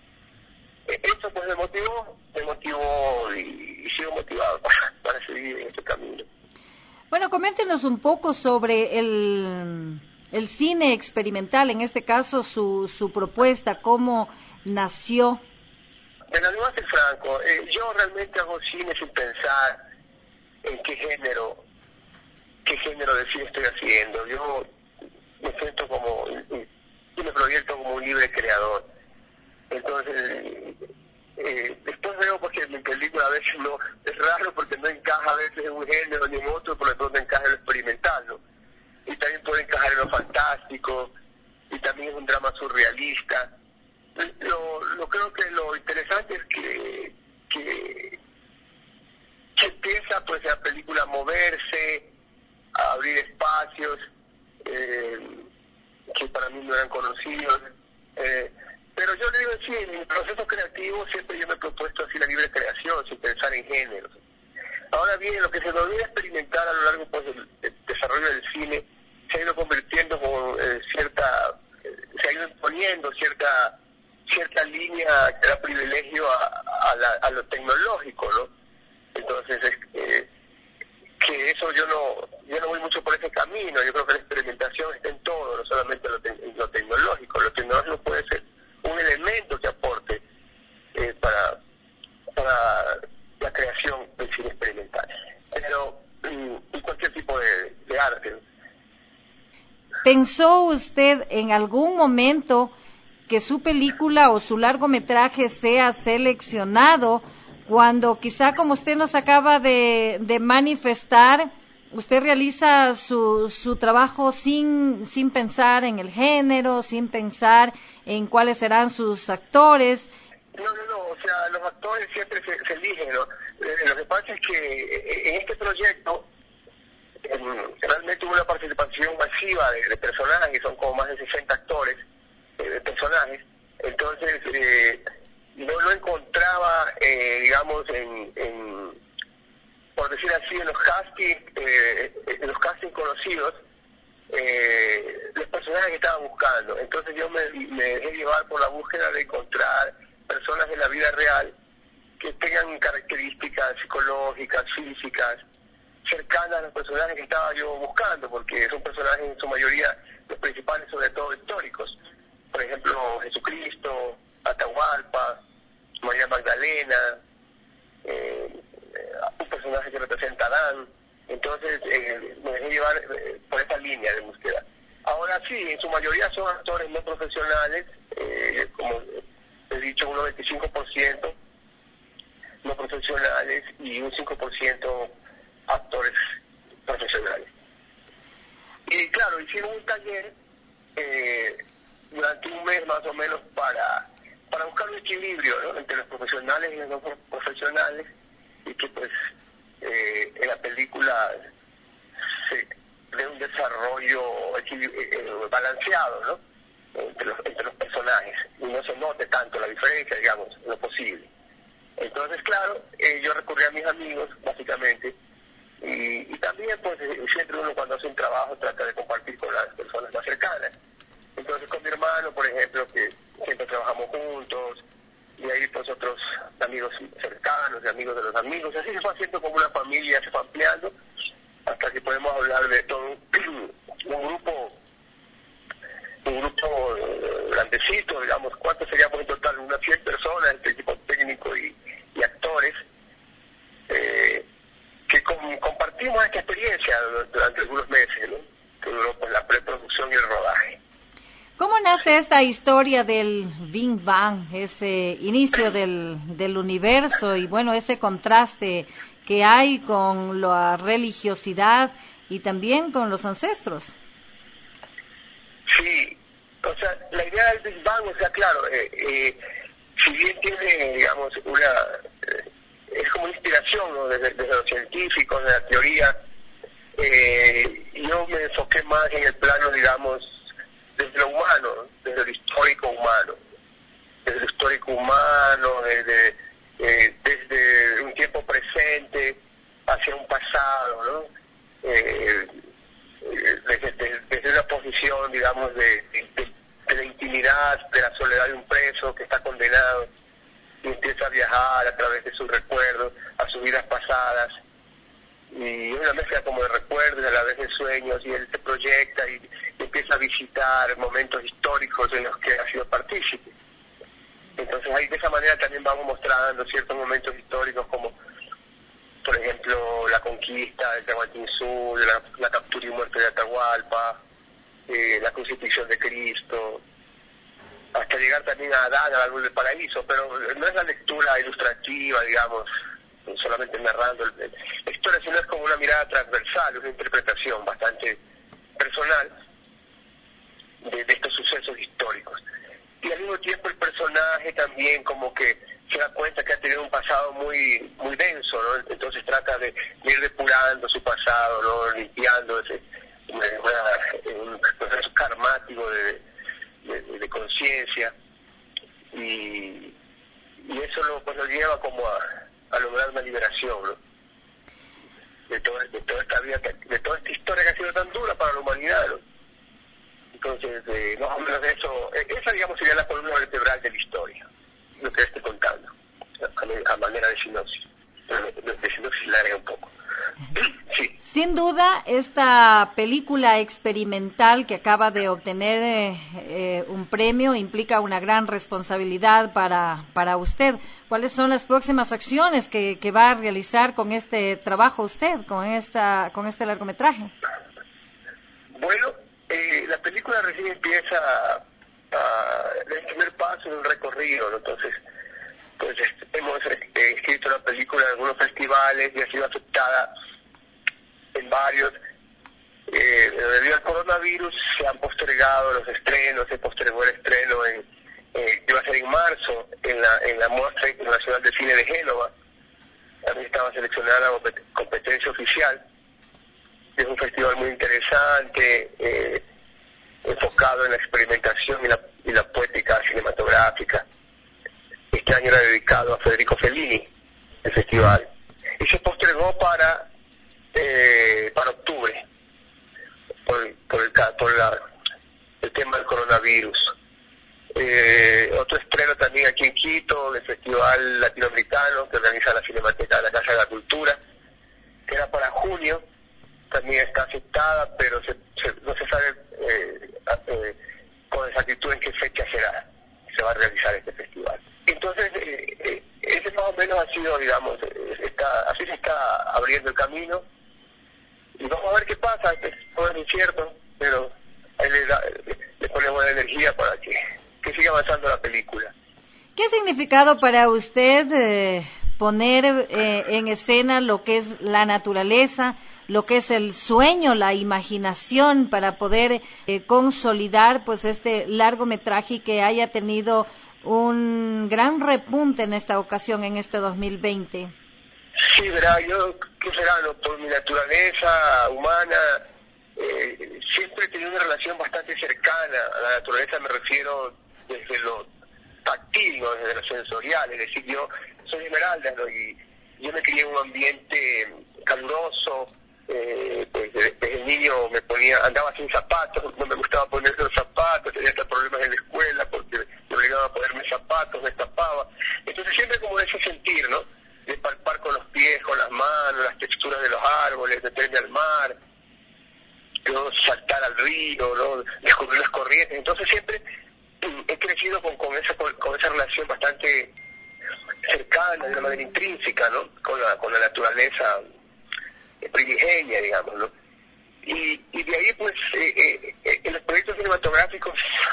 eso pues me motivó, me motivó y, y sigo motivado para, para seguir en este camino.
Bueno, coméntenos un poco sobre el, el cine experimental, en este caso su, su propuesta, cómo nació.
Bueno, le voy a ser franco, eh, yo realmente hago cine sin pensar en qué género, qué género de cine estoy haciendo. Yo me siento como, yo me proyecto como un libre creador. Entonces, eh, después veo porque mi película a veces no, es raro porque no encaja a veces en un género ni en otro, por lo tanto encaja en lo experimental, ¿no? Y también puede encajar en lo fantástico, y también es un drama surrealista. Lo, lo creo que lo interesante es que, que, que empieza pues la película a moverse, a abrir espacios eh, que para mí no eran conocidos. Eh, pero yo le digo así, en mi proceso creativo siempre yo me he propuesto así la libre creación, sin pensar en géneros. Ahora bien, lo que se nos viene a experimentar a lo largo pues, del, del desarrollo del cine se ha ido convirtiendo como eh, cierta, eh, se ha ido imponiendo cierta cierta línea que da privilegio a, a, la, a lo tecnológico, ¿no? Entonces, eh, que eso yo no yo no voy mucho por ese camino. Yo creo que la experimentación está en todo, no solamente en lo, te, en lo tecnológico. Lo tecnológico puede ser un elemento que aporte eh, para, para la creación del cine experimental. Pero, y, y cualquier tipo de, de arte, ¿no?
¿Pensó usted en algún momento que su película o su largometraje sea seleccionado cuando quizá, como usted nos acaba de, de manifestar, usted realiza su, su trabajo sin, sin pensar en el género, sin pensar en cuáles serán sus actores?
No, no, no, o sea, los actores siempre se, se eligen, ¿no? Eh, lo que pasa es que en este proyecto eh, realmente hubo una participación masiva de, de personajes, son como más de sesenta actores, de personajes. Entonces eh, no lo encontraba eh, digamos en, en por decir así en los castings eh, en los castings conocidos eh, los personajes que estaba buscando. Entonces yo me, me dejé llevar por la búsqueda de encontrar personas de la vida real que tengan características psicológicas, físicas cercanas a los personajes que estaba yo buscando, porque son personajes en su mayoría, los principales sobre todo históricos. Por ejemplo, Jesucristo, Atahualpa, María Magdalena, eh, un personaje que representa a Adán. Entonces, eh, me dejé llevar eh, por esta línea de búsqueda. Ahora sí, en su mayoría son actores no profesionales, eh, como he dicho, un noventa y cinco por ciento no profesionales y un cinco por ciento actores profesionales. Y claro, hicimos un taller eh, durante un mes más o menos para para buscar un equilibrio, ¿no?, entre los profesionales y los no profesionales, y que pues eh, en la película se dé un desarrollo eh, balanceado, ¿no?, entre los, entre los personajes, y no se note tanto la diferencia, digamos, en lo posible. Entonces, claro, eh, yo recurrí a mis amigos, básicamente, y, y también pues siempre uno cuando hace un trabajo trata de compartir con las personas más cercanas. Entonces con mi hermano, por ejemplo, que siempre trabajamos juntos, y ahí pues otros amigos cercanos, y amigos de los amigos, así se fue haciendo como una familia, se fue ampliando, hasta que podemos hablar de todo un grupo, un grupo grandecito, digamos, ¿cuántos seríamos en total? Unas cien personas, entre equipo técnico y, y actores, eh, que com compartimos esta experiencia durante algunos meses, ¿no?, que duró pues la preproducción y el rodaje.
¿Cómo nace esta historia del Big Bang, ese inicio del, del universo y bueno, ese contraste que hay con la religiosidad y también con los ancestros?
Sí, o sea, la idea del Big Bang, o sea, claro, eh, eh, si bien tiene, digamos, una, eh, es como inspiración, ¿no?, desde, desde los científicos, de la teoría, eh, yo me enfoqué más en el plano, digamos, desde lo humano, desde lo histórico humano, desde lo histórico humano, desde, eh, desde un tiempo presente hacia un pasado, ¿no? Eh, desde, desde, desde una posición digamos, de, de, de la intimidad, de la soledad de un preso que está condenado y empieza a viajar a través de sus recuerdos, a sus vidas pasadas, y es una mezcla como de recuerdos, a la vez de sueños, y él se proyecta y, y empieza a visitar momentos históricos en los que ha sido partícipe. Entonces ahí de esa manera también vamos mostrando ciertos momentos históricos como, por ejemplo, la conquista del Tahuantinsuyo, la, la captura y muerte de Atahualpa, eh, la crucifixión de Cristo, hasta llegar también a Adán, al árbol del paraíso, pero no es la lectura ilustrativa, digamos, solamente narrando el, el, la historia, sino es como una mirada transversal, una interpretación bastante personal de, de estos sucesos históricos. Y al mismo tiempo el personaje también como que se da cuenta que ha tenido un pasado muy muy denso, ¿no? Entonces trata de ir depurando su pasado, ¿no? Limpiando ese, una, una, un proceso karmático de, de, de, de conciencia, y, y eso lo, pues, lo lleva como a, a lograr una liberación, ¿no? de, todo, de toda esta vida, de toda esta historia que ha sido tan dura para la humanidad, ¿no? Entonces, eh, más o menos eso, esa digamos sería la columna vertebral de la historia, lo que estoy contando, a, a manera de sinopsis, de, de, de sinopsis larga un poco. Sí.
Sin duda, esta película experimental que acaba de obtener eh, eh, un premio implica una gran responsabilidad para, para usted. ¿Cuáles son las próximas acciones que, que va a realizar con este trabajo usted, con esta, con este largometraje?
Bueno, eh, la película recién empieza a, a el primer paso en un recorrido, ¿no? Entonces, pues hemos eh, escrito la película en algunos festivales y ha sido aceptada en varios. Eh, debido al coronavirus se han postergado los estrenos, se postergó el estreno en, eh, que iba a ser en marzo en la, en la Muestra Internacional de Cine de Génova. También estaba seleccionada la competencia oficial. Es un festival muy interesante, eh, enfocado en la experimentación y la, y la poética cinematográfica. Este año era dedicado a Federico Fellini, el festival, y se postergó para eh, para octubre por, por, el, por la, el tema del coronavirus. Eh, otro estreno también aquí en Quito, del Festival Latinoamericano que organiza la Cinemateca de la Casa de la Cultura, que era para junio, también está aceptada, pero se, se, no se sabe eh, eh, con exactitud en qué fecha será, se va a realizar este festival. Entonces, eh, eh, ese más o menos ha sido, digamos, está, así se está abriendo el camino, y vamos a ver qué pasa, es todo incierto, pero ahí le, da, le ponemos la energía para que, que siga avanzando la película.
¿Qué ha significado para usted eh, poner eh, en escena lo que es la naturaleza, lo que es el sueño, la imaginación, para poder eh, consolidar pues este largometraje que haya tenido un gran repunte en esta ocasión, en este dos mil veinte?
Sí, verá, yo, ¿qué será? No, por mi naturaleza humana, eh, siempre he tenido una relación bastante cercana a la naturaleza, me refiero desde lo táctil, ¿no? Desde lo sensorial, es decir, yo soy Esmeralda, ¿no? Y yo me crié en un ambiente caluroso, eh, pues desde, desde niño me ponía, andaba sin zapatos, no me gustaba ponerse los zapatos, tenía hasta problemas en la escuela porque me obligaba a ponerme zapatos, me tapaba, entonces siempre como ese sentir, ¿no? De palpar con los pies, con las manos, las texturas de los árboles, meterme al mar, ¿no? Saltar al río, ¿no? Descubrir las corrientes. Entonces siempre he crecido con, con, esa, con, con esa relación bastante cercana, de una manera intrínseca, ¿no? Con la, con la naturaleza primigenia, digamos, ¿no? Y, y de ahí, pues, eh, eh, en los proyectos cinematográficos,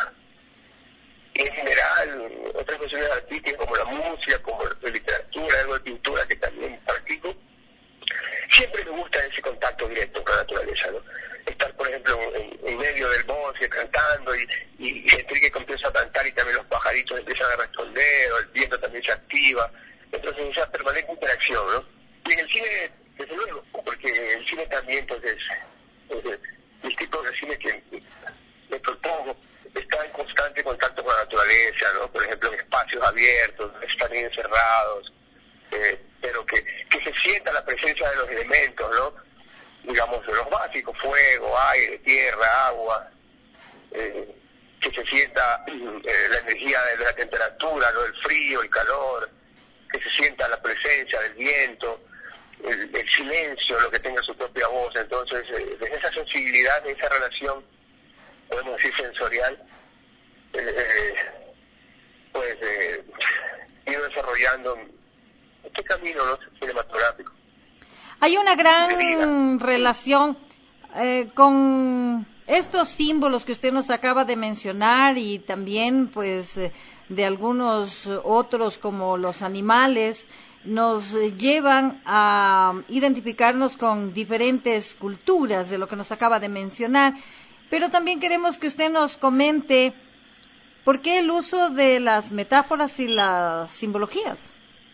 en general, otras cuestiones artísticas como la música, como la literatura, algo de pintura que también practico, siempre me gusta ese contacto directo con la naturaleza, ¿no? Estar, por ejemplo, en, en medio del bosque cantando y, y, y sentir que comienza a cantar y también los pajaritos empiezan a responder, o el viento también se activa, entonces esa permanente interacción, ¿no? Y en el cine, desde luego, porque el cine también, pues, es, es el tipo de cine que me propongo, está en constante contacto con la naturaleza, ¿no? Por ejemplo, en espacios abiertos, están bien encerrados, eh, pero que, que se sienta la presencia de los elementos, ¿no? Digamos, de los básicos, fuego, aire, tierra, agua, eh, que se sienta eh, la energía de la temperatura, ¿no? El frío, el calor, que se sienta la presencia del viento, el, el silencio, lo que tenga su propia voz. Entonces, eh, desde esa sensibilidad, de esa relación, podemos decir sensorial, eh, pues eh, ido desarrollando este camino, ¿no? Cinematográfico.
Hay una gran relación eh, con estos símbolos que usted nos acaba de mencionar y también pues eh, de algunos otros como los animales, nos llevan a identificarnos con diferentes culturas de lo que nos acaba de mencionar, pero también queremos que usted nos comente por qué el uso de las metáforas y las simbologías.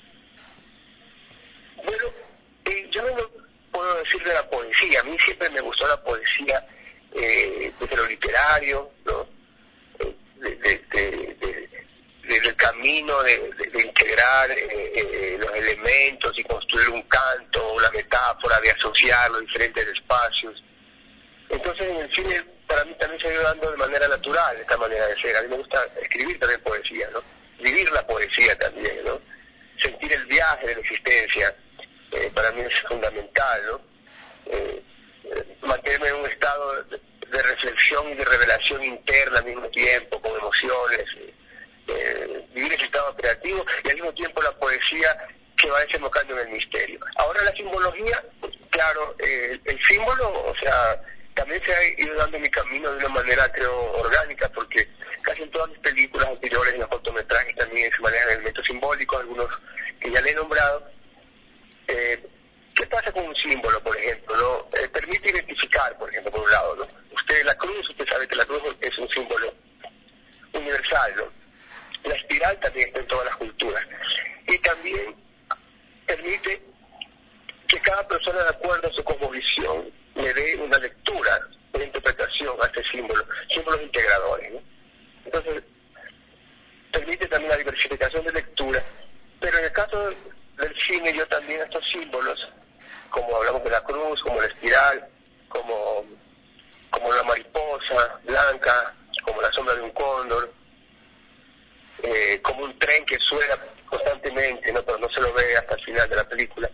Bueno, eh, yo no puedo decir de la poesía, a mí siempre me gustó la poesía eh, desde lo literario, ¿no? Eh, de, de, de, de, de, del camino de, de, de integrar eh, eh, los elementos y construir un canto, una metáfora, de asociar los diferentes espacios. Entonces en el cine para mí también se ha ido dando de manera natural esta manera de ser. A mí me gusta escribir también poesía, ¿no? Vivir la poesía también, ¿no? Sentir el viaje de la existencia, eh, para mí es fundamental, ¿no? Eh, eh, mantenerme en un estado de, de reflexión y de revelación interna al mismo tiempo, con emociones, eh, vivir ese estado creativo y al mismo tiempo la poesía que va desembocando en el misterio. Ahora la simbología, pues, claro, eh, el símbolo, o sea, también se ha ido dando mi camino de una manera, creo, orgánica, porque casi en todas mis películas anteriores, en los cortometrajes también se manejan elementos simbólicos, algunos que ya le he nombrado. Eh, ¿Qué pasa con un símbolo, por ejemplo? ¿No? Eh, permite identificar, por ejemplo, por un lado, ¿no? Usted, la cruz, usted sabe que la cruz es un símbolo universal, ¿no? La espiral también está en todas las culturas. Y también permite que cada persona, de acuerdo a su cosmovisión, le dé una lectura, una interpretación a este símbolo, símbolos integradores, ¿no? Entonces, permite también la diversificación de lectura, pero en el caso del cine, yo también estos símbolos, como hablamos de la cruz, como la espiral, como, como la mariposa blanca, como la sombra de un cóndor, eh, como un tren que suena constantemente, ¿no? Pero no se lo ve hasta el final de la película.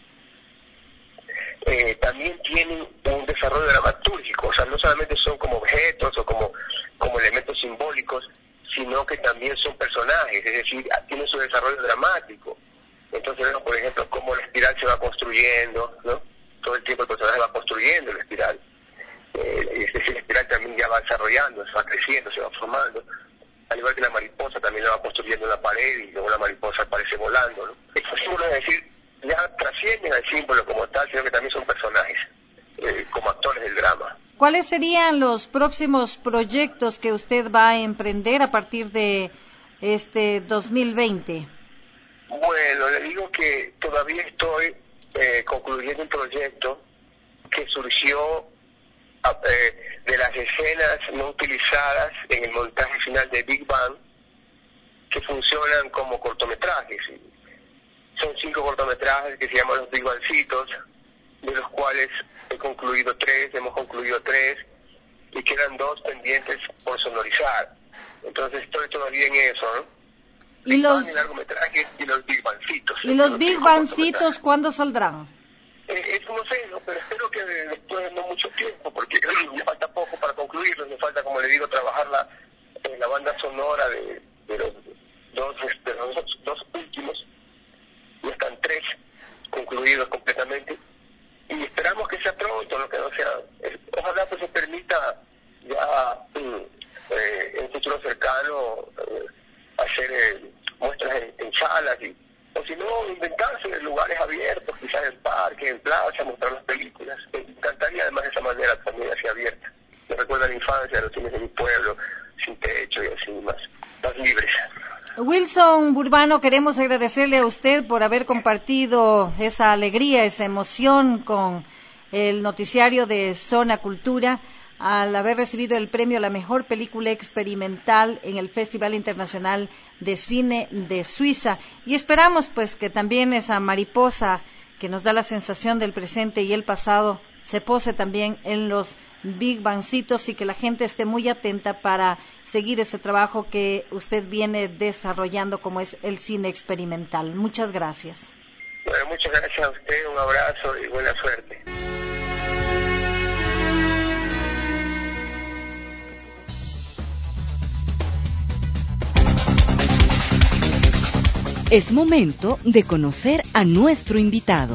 Eh, también tienen un desarrollo dramatúrgico, o sea, no solamente son como objetos o como, como elementos simbólicos, sino que también son personajes, es decir, tienen su desarrollo dramático. Entonces vemos, por ejemplo, cómo la espiral se va construyendo, ¿no? Todo el tiempo el personaje va construyendo la espiral. Eh, es decir, la espiral también ya va desarrollando, se va creciendo, se va formando. Al igual que la mariposa también la va construyendo en la pared y luego la mariposa aparece volando, ¿no? Estos símbolos, es decir, ya trascienden al símbolo como tal, sino que también son personajes, eh, como actores del drama.
¿Cuáles serían los próximos proyectos que usted va a emprender a partir de este dos mil veinte?
Bueno, le digo que todavía estoy eh, concluyendo un proyecto que surgió eh, de las escenas no utilizadas en el montaje final de Big Bang, que funcionan como cortometrajes. Son cinco cortometrajes que se llaman los Big Bangcitos, de los cuales he concluido tres, hemos concluido tres, y quedan dos pendientes por sonorizar. Entonces estoy todavía en eso, ¿no?
¿Y los,
el largometraje y los Big Bangcitos.
¿Y los Big Bangcitos cuándo saldrán?
Eh, eso no sé, ¿no? Pero espero que después de no mucho tiempo, porque me falta poco para concluirlo, me falta, como le digo, trabajar la, eh, la banda sonora de, de los dos, de los dos, dos últimos. Ya están tres concluidos completamente y esperamos que sea pronto, lo que no sea, eh, ojalá pues se permita ya eh, en un futuro cercano eh, hacer eh, muestras en, en salas y, o si no, inventarse en lugares abiertos, quizás en parques, en plazas, mostrar las películas. Me encantaría además de esa manera también así abierta. Me recuerda la infancia, los cines de mi pueblo, sin techo y así más, más libres.
Wilson Burbano, queremos agradecerle a usted por haber compartido esa alegría, esa emoción con el noticiario de Zona Cultura, al haber recibido el premio a la mejor película experimental en el Festival Internacional de Cine de Suiza. Y esperamos pues que también esa mariposa que nos da la sensación del presente y el pasado se pose también en los Big Bancitos, y que la gente esté muy atenta para seguir ese trabajo que usted viene desarrollando, como es el cine experimental. Muchas gracias.
Bueno, muchas gracias a usted, un abrazo y buena suerte.
Es momento de conocer a nuestro invitado.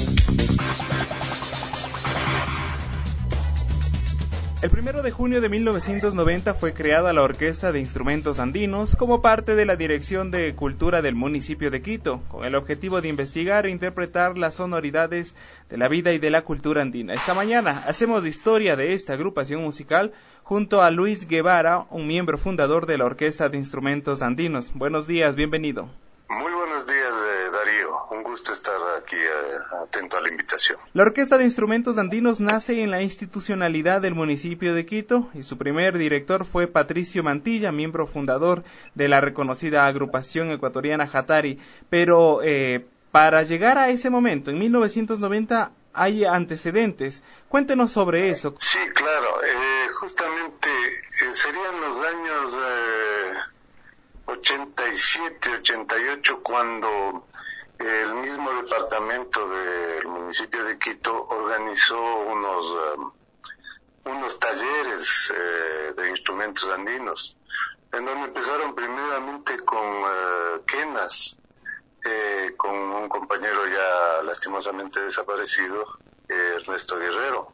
El primero de junio de mil novecientos noventa fue creada la Orquesta de Instrumentos Andinos como parte de la Dirección de Cultura del municipio de Quito, con el objetivo de investigar e interpretar las sonoridades de la vida y de la cultura andina. Esta mañana hacemos historia de esta agrupación musical junto a Luis Guevara, un miembro fundador de la Orquesta de Instrumentos Andinos. Buenos días, bienvenido.
Muy buenos días, eh, Darío. Un gusto estar aquí eh, atento a la invitación.
La Orquesta de Instrumentos Andinos nace en la institucionalidad del municipio de Quito y su primer director fue Patricio Mantilla, miembro fundador de la reconocida agrupación ecuatoriana Jatari. Pero eh, para llegar a ese momento, en mil novecientos noventa, hay antecedentes. Cuéntenos sobre eso.
Sí, claro. Eh, justamente eh, serían los años Eh... ochenta y siete, ochenta y ocho, cuando el mismo departamento del municipio de Quito organizó unos um, unos talleres eh, de instrumentos andinos, en donde empezaron primeramente con uh, quenas, eh, con un compañero ya lastimosamente desaparecido, eh, Ernesto Guerrero.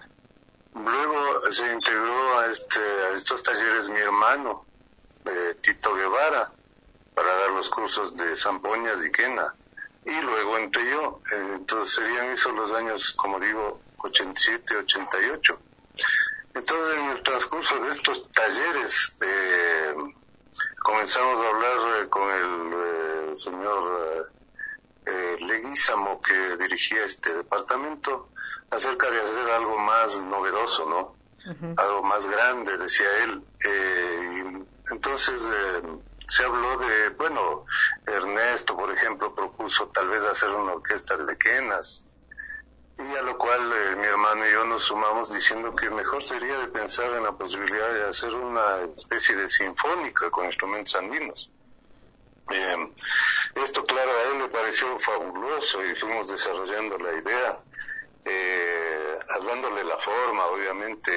Luego se integró a, este, a estos talleres mi hermano, Eh, Tito Guevara, para dar los cursos de zampoñas y quena, y luego entré yo. Eh, entonces serían esos los años, como digo, ochenta y siete, ochenta y ocho. Entonces, en el transcurso de estos talleres eh, comenzamos a hablar eh, con el eh, señor eh, Leguízamo, que dirigía este departamento, acerca de hacer algo más novedoso, ¿no? Uh-huh. Algo más grande, decía él. Eh, y entonces eh, se habló de, bueno, Ernesto, por ejemplo, propuso tal vez hacer una orquesta de quenas, y a lo cual eh, mi hermano y yo nos sumamos diciendo que mejor sería de pensar en la posibilidad de hacer una especie de sinfónica con instrumentos andinos. Eh, esto, claro, a él le pareció fabuloso y fuimos desarrollando la idea, eh, dándole la forma, obviamente,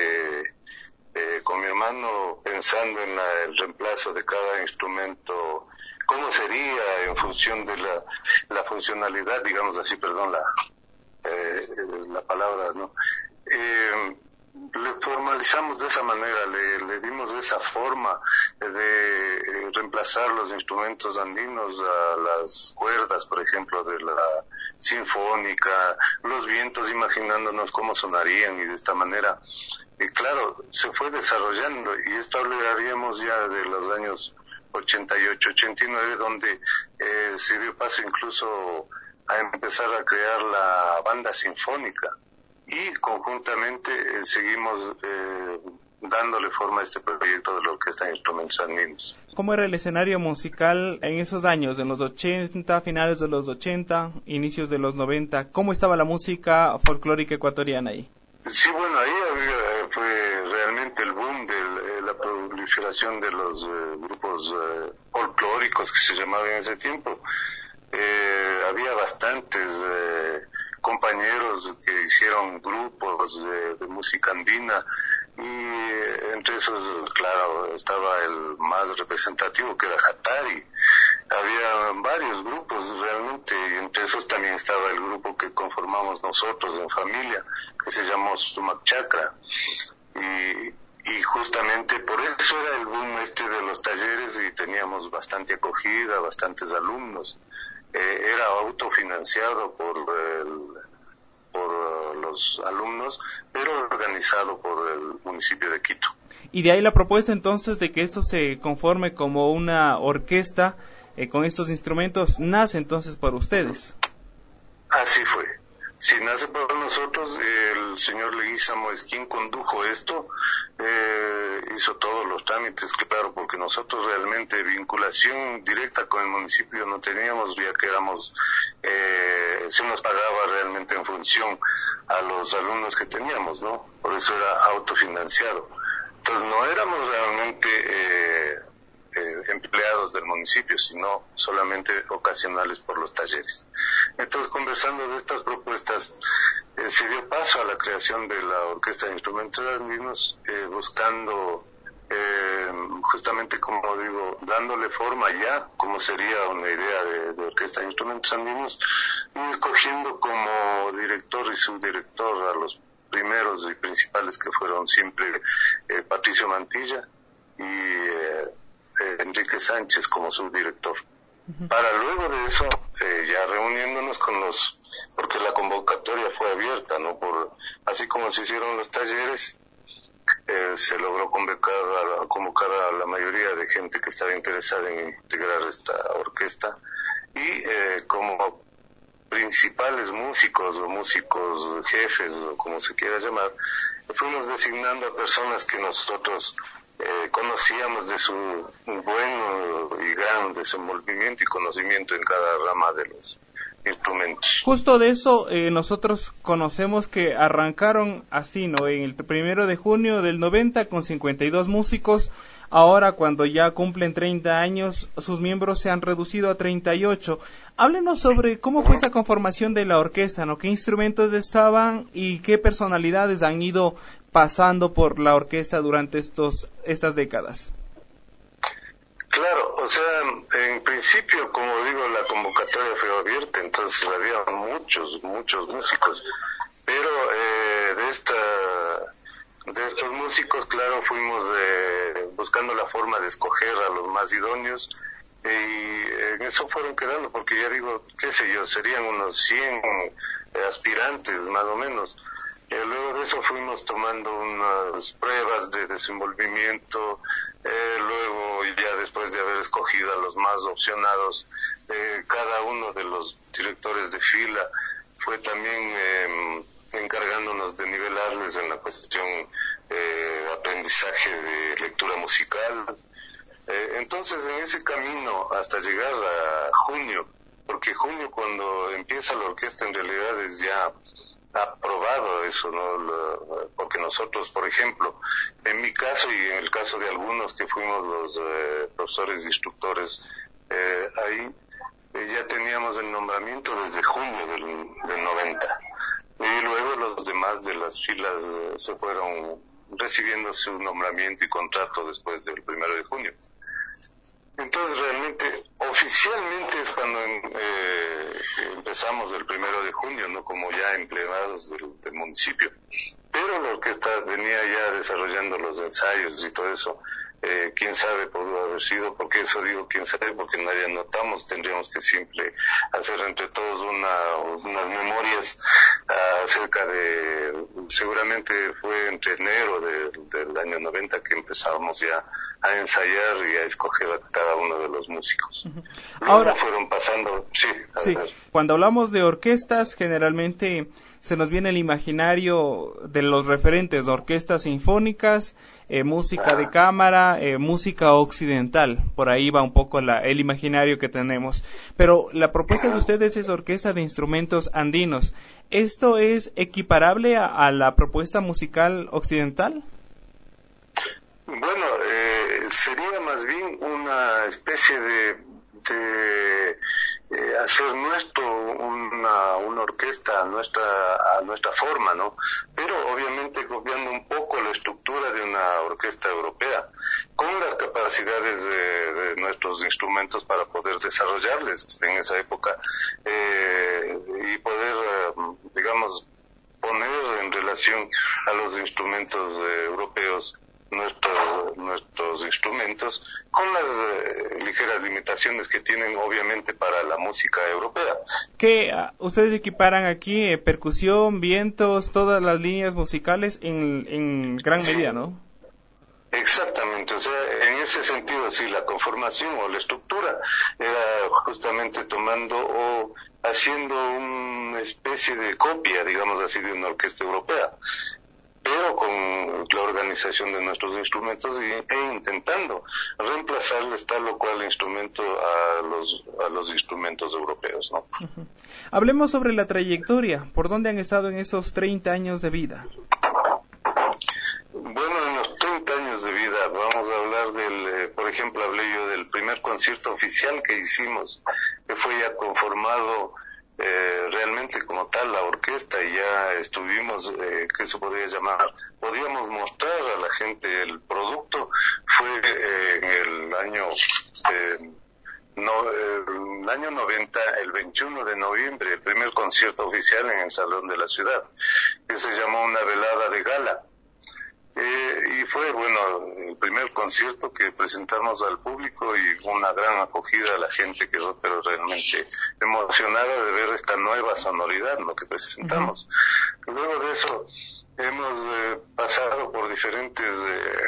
Eh, con mi hermano pensando en la, el reemplazo de cada instrumento, cómo sería en función de la, la funcionalidad, digamos así, perdón, la, eh, la palabra, ¿no? Eh, le formalizamos de esa manera, le, le dimos esa forma de eh, reemplazar los instrumentos andinos a las cuerdas, por ejemplo, de la sinfónica, los vientos, imaginándonos cómo sonarían, y de esta manera, y claro, se fue desarrollando, y esto hablaríamos ya de los años ochenta y ocho, ochenta y nueve, donde eh, se dio paso incluso a empezar a crear la banda sinfónica, y conjuntamente eh, seguimos eh, dándole forma a este proyecto de la Orquesta de Instrumentos Andinos.
¿Cómo era el escenario musical en esos años, en los ochenta, finales de los ochenta, inicios de los noventa? ¿Cómo estaba la música folclórica ecuatoriana ahí?
Sí, bueno, ahí había, fue realmente el boom de la proliferación de los eh, grupos eh, folclóricos, que se llamaban en ese tiempo. Eh, había bastantes eh, compañeros que hicieron grupos de, de música andina, y eh, entre esos, claro, estaba el más representativo, que era Jatari. Había varios grupos realmente, y entre esos también estaba el grupo que conformamos nosotros en familia, que se llamó Sumac Chakra, y, y justamente por eso era el boom este de los talleres, y teníamos bastante acogida, bastantes alumnos. Eh, era autofinanciado por el, por uh, los alumnos, pero organizado por el municipio de Quito.
Y de ahí la propuesta entonces de que esto se conforme como una orquesta eh, con estos instrumentos, nace entonces por ustedes.
Así fue. Si nace por nosotros, el señor Leguízamo es quien condujo esto, eh, hizo todos los trámites, claro, porque nosotros realmente vinculación directa con el municipio no teníamos, ya que éramos, eh, se nos pagaba realmente en función a los alumnos que teníamos, ¿no? Por eso era autofinanciado. Entonces no éramos realmente eh, eh, empleados del municipio, sino solamente ocasionales por los talleres. Entonces, conversando de estas propuestas, eh, se dio paso a la creación de la Orquesta de Instrumentos Andinos, eh, buscando Eh, justamente, como digo, dándole forma ya, como sería una idea de, de Orquesta de Instrumentos Andinos, y escogiendo como director y subdirector a los primeros y principales, que fueron siempre eh, Patricio Mantilla y eh, eh, Enrique Sánchez como subdirector. Uh-huh. Para luego de eso, eh, ya reuniéndonos con los, porque la convocatoria fue abierta, ¿no? Por, así como se hicieron los talleres, Eh, se logró convocar a, convocar a la mayoría de gente que estaba interesada en integrar esta orquesta, y eh, como principales músicos o músicos jefes, o como se quiera llamar, fuimos designando a personas que nosotros eh, conocíamos de su buen y gran desenvolvimiento y conocimiento en cada rama de los instrumentos.
Justo de eso eh, nosotros conocemos que arrancaron así, ¿no? En el primero de junio del noventa con cincuenta y dos músicos. Ahora, cuando ya cumplen treinta años, sus miembros se han reducido a treinta y ocho. Háblenos sobre cómo fue esa conformación de la orquesta, ¿no? ¿Qué instrumentos estaban y qué personalidades han ido pasando por la orquesta durante estos estas décadas?
Claro, o sea, en principio, como digo, la convocatoria fue abierta, entonces había muchos, muchos músicos, pero eh, de esta, de estos músicos, claro, fuimos eh, buscando la forma de escoger a los más idóneos, y en eso fueron quedando, porque ya digo, qué sé yo, serían unos cien aspirantes más o menos. Y luego de eso fuimos tomando unas pruebas de desenvolvimiento, eh, luego ya después de haber escogido a los más opcionados, eh, cada uno de los directores de fila fue también eh, encargándonos de nivelarles en la cuestión eh, aprendizaje de lectura musical. Eh, entonces, en ese camino hasta llegar a junio, porque junio, cuando empieza la orquesta, en realidad es ya aprobado eso, ¿no? Lo, porque nosotros, por ejemplo, en mi caso y en el caso de algunos que fuimos los eh, profesores e instructores, eh, ahí eh, ya teníamos el nombramiento desde junio del, del noventa, y luego los demás de las filas eh, se fueron recibiendo su nombramiento y contrato después del primero de junio. Entonces, realmente, oficialmente es cuando eh, empezamos el primero de junio, no como ya empleados del, del municipio. Pero la orquesta venía ya desarrollando los ensayos y todo eso. Eh, quién sabe, pudo haber sido, porque eso digo quién sabe, porque nadie anotamos, tendríamos que siempre hacer entre todos una, unas memorias uh, acerca de, seguramente fue entre enero de, del año noventa que empezábamos ya a ensayar y a escoger a cada uno de los músicos. Uh-huh. Ahora fueron pasando, sí,
sí. Cuando hablamos de orquestas, generalmente se nos viene el imaginario de los referentes de orquestas sinfónicas, eh, música de cámara, eh, música occidental. Por ahí va un poco la, el imaginario que tenemos. Pero la propuesta de ustedes es orquesta de instrumentos andinos. ¿Esto es equiparable a, a la propuesta musical occidental?
Bueno, eh, sería más bien una especie de, de eh, hacer nuestro una, una orquesta a nuestra a nuestra forma, ¿no? Pero obviamente copiando un poco la estructura de una orquesta europea, con las capacidades de, de nuestros instrumentos para poder desarrollarles en esa época eh, y poder, digamos, poner en relación a los instrumentos eh, europeos nuestros nuestros instrumentos con las eh, ligeras limitaciones que tienen obviamente para la música europea.
¿Qué uh, ustedes equiparan aquí? Eh, percusión, vientos, todas las líneas musicales en, en gran
sí.
medida, ¿no?
Exactamente, o sea, en ese sentido sí, la conformación o la estructura era justamente tomando o haciendo una especie de copia, digamos así, de una orquesta europea. Pero pero con la organización de nuestros instrumentos y, e intentando reemplazarles tal o cual instrumento a los a los instrumentos europeos, ¿no?
Uh-huh. Hablemos sobre la trayectoria. ¿Por dónde han estado en esos treinta años de vida?
Bueno, en los treinta años de vida vamos a hablar del, eh, por ejemplo, hablé yo del primer concierto oficial que hicimos, que fue ya conformado eh, realmente como tal la orquesta, y ya estuvimos, eh, ¿qué se podría llamar? Podíamos mostrar a la gente el producto. Fue eh, en el año eh, no, eh, el año noventa, el veintiuno de noviembre, el primer concierto oficial en el Salón de la Ciudad, que se llamó una velada de gala. Eh, y fue, bueno, el primer concierto que presentamos al público y una gran acogida a la gente, quedó pero realmente emocionada de ver esta nueva sonoridad, ¿no?, que presentamos. Uh-huh. Luego de eso hemos eh, pasado por diferentes, eh,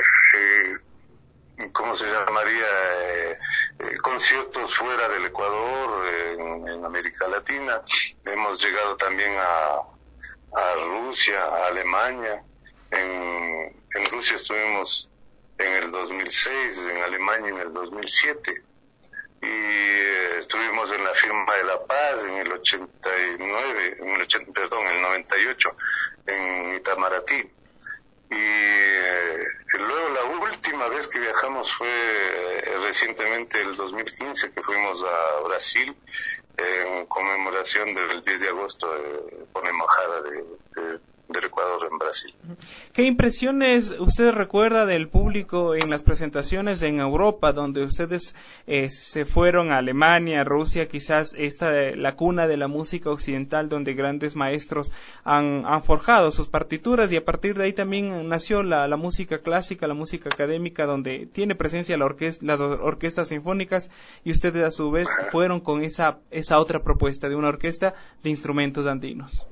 eh, ¿cómo se llamaría?, eh, eh, conciertos fuera del Ecuador, eh, en, en América Latina. Hemos llegado también a, a Rusia, a Alemania. En, en Rusia estuvimos en el dos mil seis, en Alemania en el dos mil siete, y eh, estuvimos en la firma de La Paz en el ochenta y nueve, en el ochenta, perdón, en el noventa y ocho, en Itamaraty. Y eh, luego la última vez que viajamos fue eh, recientemente el dos mil quince, que fuimos a Brasil en conmemoración del diez de agosto, eh, por la embajada de, de del Ecuador en Brasil.
¿Qué impresiones usted recuerda del público en las presentaciones en Europa, donde ustedes eh, se fueron a Alemania, Rusia, quizás esta la cuna de la música occidental, donde grandes maestros han, han forjado sus partituras, y a partir de ahí también nació la, la música clásica, la música académica, donde tiene presencia la orquesta, las orquestas sinfónicas, y ustedes a su vez fueron con esa, esa otra propuesta de una orquesta de instrumentos andinos?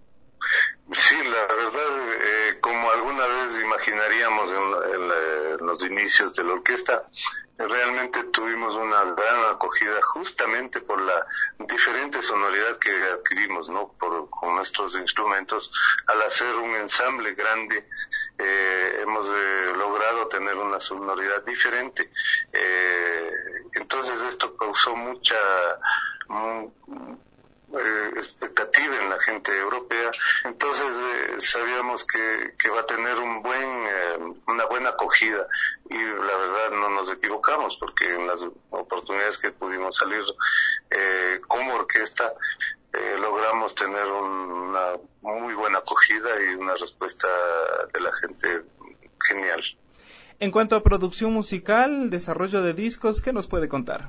Sí, la verdad, eh, como alguna vez imaginaríamos en, en, la, en los inicios de la orquesta, realmente tuvimos una gran acogida justamente por la diferente sonoridad que adquirimos, ¿no?, por, con nuestros instrumentos. Al hacer un ensamble grande, eh, hemos eh, logrado tener una sonoridad diferente. Eh, entonces esto causó mucha... Mm, Eh, expectativa en la gente europea. Entonces eh, sabíamos que, que va a tener un buen eh, una buena acogida, y la verdad no nos equivocamos, porque en las oportunidades que pudimos salir eh, como orquesta eh, logramos tener un, una muy buena acogida y una respuesta de la gente genial.
En cuanto a producción musical, desarrollo de discos, ¿qué nos puede contar?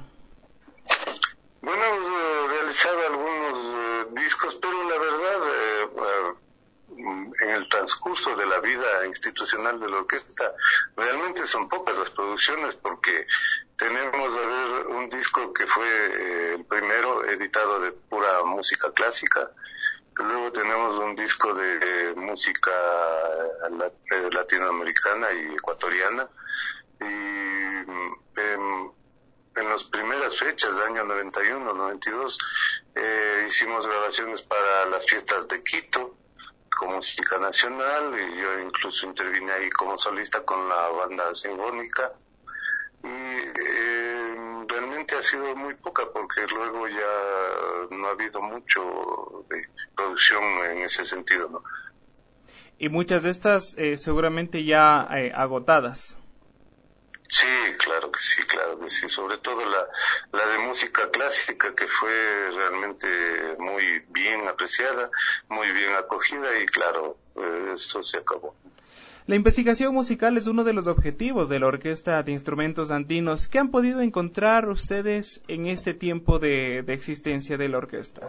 Bueno, hemos eh, realizado algunos eh, discos, pero la verdad, eh, eh, en el transcurso de la vida institucional de la orquesta, realmente son pocas las producciones, porque tenemos a ver un disco que fue eh, el primero editado de pura música clásica. Luego tenemos un disco de, de música eh, latinoamericana y ecuatoriana, y eh, en las primeras fechas del año noventa y uno, noventa y dos, eh, hicimos grabaciones para las fiestas de Quito con música nacional, y yo incluso intervine ahí como solista con la banda sinfónica, y eh, realmente ha sido muy poca, porque luego ya no ha habido mucho de producción en ese sentido, ¿no?
Y muchas de estas eh, seguramente ya eh, agotadas.
Sí, claro que sí, claro que sí. Sobre todo la, la de música clásica, que fue realmente muy bien apreciada, muy bien acogida, y claro, eh, esto se acabó.
La investigación musical es uno de los objetivos de la Orquesta de Instrumentos Andinos. ¿Qué han podido encontrar ustedes en este tiempo de, de existencia de la orquesta?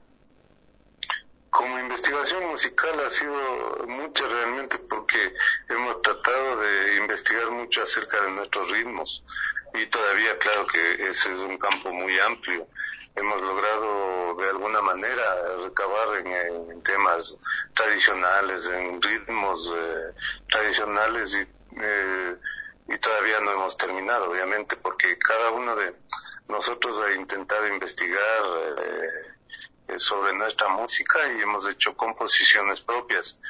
Como investigación musical ha sido mucha realmente, porque hemos tratado de investigar mucho acerca de nuestros ritmos, y todavía claro que ese es un campo muy amplio. Hemos logrado de alguna manera recabar en, en temas tradicionales, en ritmos eh, tradicionales, y, eh, y todavía no hemos terminado, obviamente, porque cada uno de nosotros ha intentado investigar eh, sobre nuestra música, y hemos hecho composiciones propias,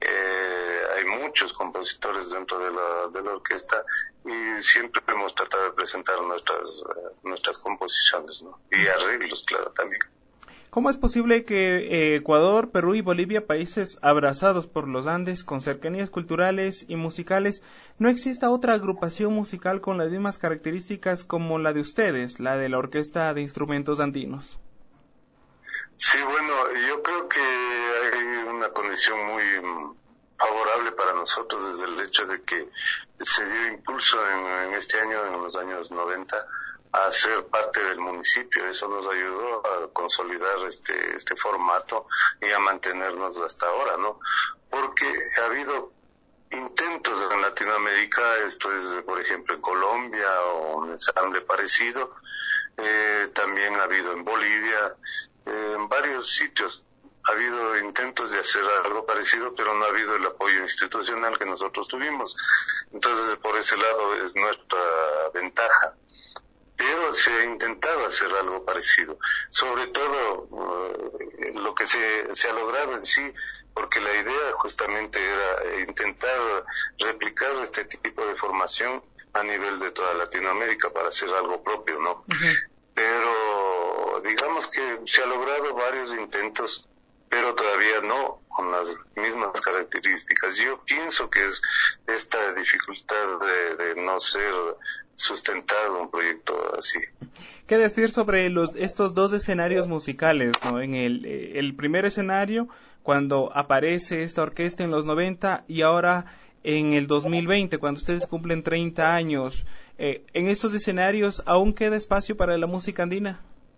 eh, hay muchos compositores dentro de la, de la orquesta y siempre hemos tratado de presentar nuestras, uh, nuestras composiciones, ¿no? Y arreglos, claro, también.
¿Cómo es posible que eh, Ecuador, Perú y Bolivia, países abrazados por los Andes, con cercanías culturales y musicales, no exista otra agrupación musical con las mismas características como la de ustedes, la de la Orquesta de Instrumentos Andinos?
Sí, bueno, yo creo que hay una condición muy favorable para nosotros desde el hecho de que se dio impulso en, en este año, en los años noventa, a ser parte del municipio. Eso nos ayudó a consolidar este este formato y a mantenernos hasta ahora, ¿no? Porque ha habido intentos en Latinoamérica, esto es, por ejemplo, en Colombia, o un ensamble parecido, eh, también ha habido en Bolivia, eh, en varios sitios ha habido intentos de hacer algo parecido, pero no ha habido el apoyo institucional que nosotros tuvimos. Entonces, por ese lado es nuestra ventaja. Pero se ha intentado hacer algo parecido, sobre todo uh, lo que se, se ha logrado en sí, porque la idea justamente era intentar replicar este tipo de formación a nivel de toda Latinoamérica para hacer algo propio, ¿no? Uh-huh. Pero digamos que se ha logrado varios intentos, pero todavía no con las mismas características. Yo pienso que es esta dificultad de, de no ser sustentado un proyecto así.
¿Qué decir sobre los estos dos escenarios musicales, ¿no? En el, el primer escenario, cuando aparece esta orquesta en los noventa, y ahora en el dos mil veinte, cuando ustedes cumplen treinta años, eh, ¿en estos escenarios aún queda espacio para la música andina?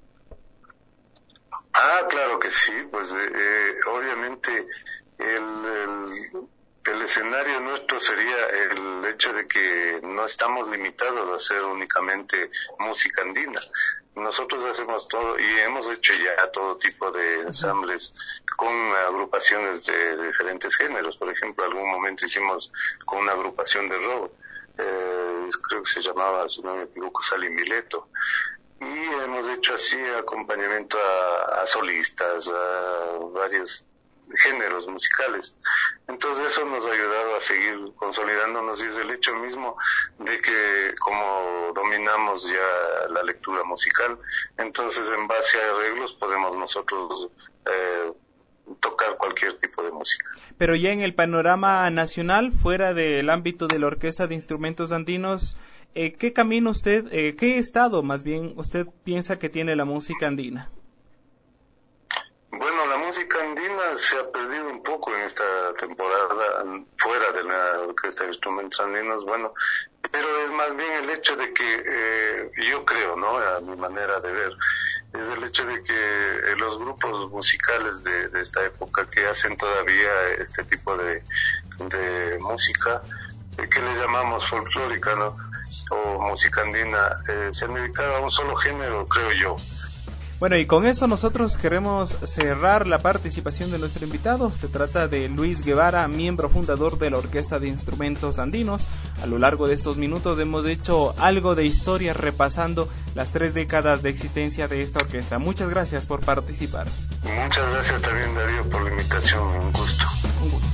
Ah, claro que sí, pues eh, eh, obviamente el, el El escenario nuestro sería el hecho de que no estamos limitados a hacer únicamente música andina. Nosotros hacemos todo y hemos hecho ya todo tipo de ensambles con agrupaciones de diferentes géneros. Por ejemplo, algún momento hicimos con una agrupación de rock, eh, creo que se llamaba, si no me equivoco, Salimileto. Y hemos hecho así acompañamiento a, a solistas, a varios géneros musicales. Entonces eso nos ha ayudado a seguir consolidándonos, y es el hecho mismo de que como dominamos ya la lectura musical, entonces en base a arreglos podemos nosotros eh, tocar cualquier tipo de música.
Pero ya en el panorama nacional, fuera del ámbito de la Orquesta de Instrumentos Andinos, eh, ¿qué camino usted, eh, qué estado más bien usted piensa que tiene la música andina?
Bueno, la música andina se ha perdido un poco en esta temporada fuera de la Orquesta de Instrumentos Andinos, bueno, pero es más bien el hecho de que eh, yo creo, ¿no?, a mi manera de ver, es el hecho de que eh, los grupos musicales de, de esta época que hacen todavía este tipo de, de música, eh, que le llamamos folclórica, ¿no?, o música andina, eh, se han dedicado a un solo género, creo yo.
Bueno, y con eso nosotros queremos cerrar la participación de nuestro invitado. Se trata de Luis Guevara, miembro fundador de la Orquesta de Instrumentos Andinos. A lo largo de estos minutos hemos hecho algo de historia repasando las tres décadas de existencia de esta orquesta. Muchas gracias por participar.
Muchas gracias también, Darío, por la invitación. Un gusto.
Un gusto.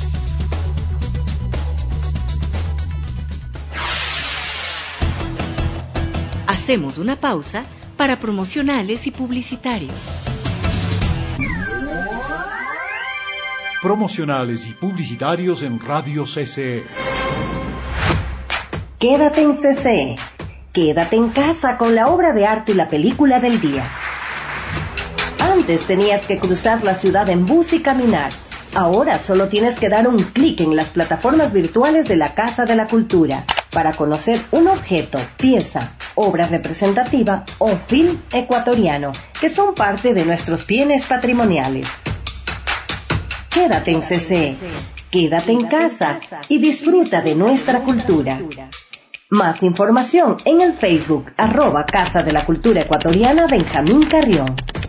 Hacemos una pausa para promocionales y publicitarios.
Promocionales y publicitarios en Radio C C E.
Quédate en C C E. Quédate en casa con la obra de arte y la película del día. Antes tenías que cruzar la ciudad en bus y caminar. Ahora solo tienes que dar un clic en las plataformas virtuales de la Casa de la Cultura para conocer un objeto, pieza, obra representativa o film ecuatoriano que son parte de nuestros bienes patrimoniales. Quédate en C C E, quédate en casa y disfruta de nuestra cultura. Más información en el Facebook, arroba Casa de la Cultura Ecuatoriana Benjamín Carrión.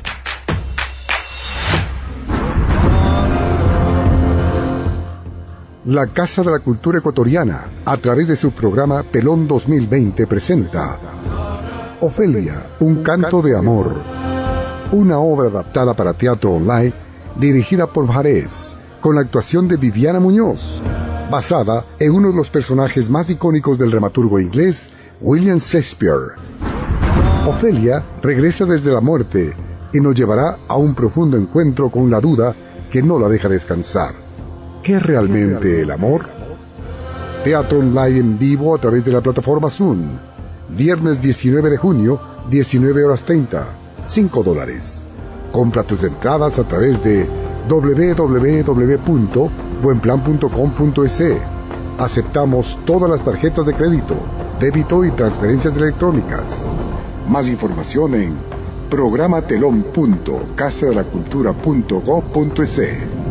La Casa de la Cultura Ecuatoriana, a través de su programa Pelón dos mil veinte, presenta Ofelia, un canto de amor, una obra adaptada para teatro online dirigida por Jarez, con la actuación de Viviana Muñoz, basada en uno de los personajes más icónicos del dramaturgo inglés, William Shakespeare. Ofelia regresa desde la muerte y nos llevará a un profundo encuentro con la duda que no la deja descansar. ¿Qué es realmente el amor? Teatro online en vivo a través de la plataforma Zoom. Viernes diecinueve de junio, diecinueve horas treinta, cinco dólares. Compra tus entradas a través de doble u doble u doble u punto buen plan punto com punto es. Aceptamos todas las tarjetas de crédito, débito y transferencias electrónicas. Más información en programatelón punto casa de la cultura punto gob punto es.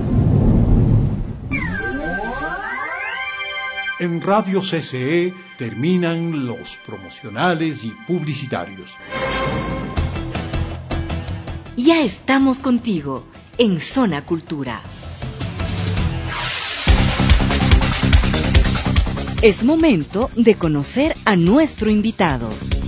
En Radio C C E terminan los promocionales y publicitarios.
Ya estamos contigo en Zona Cultura. Es momento de conocer a nuestro invitado.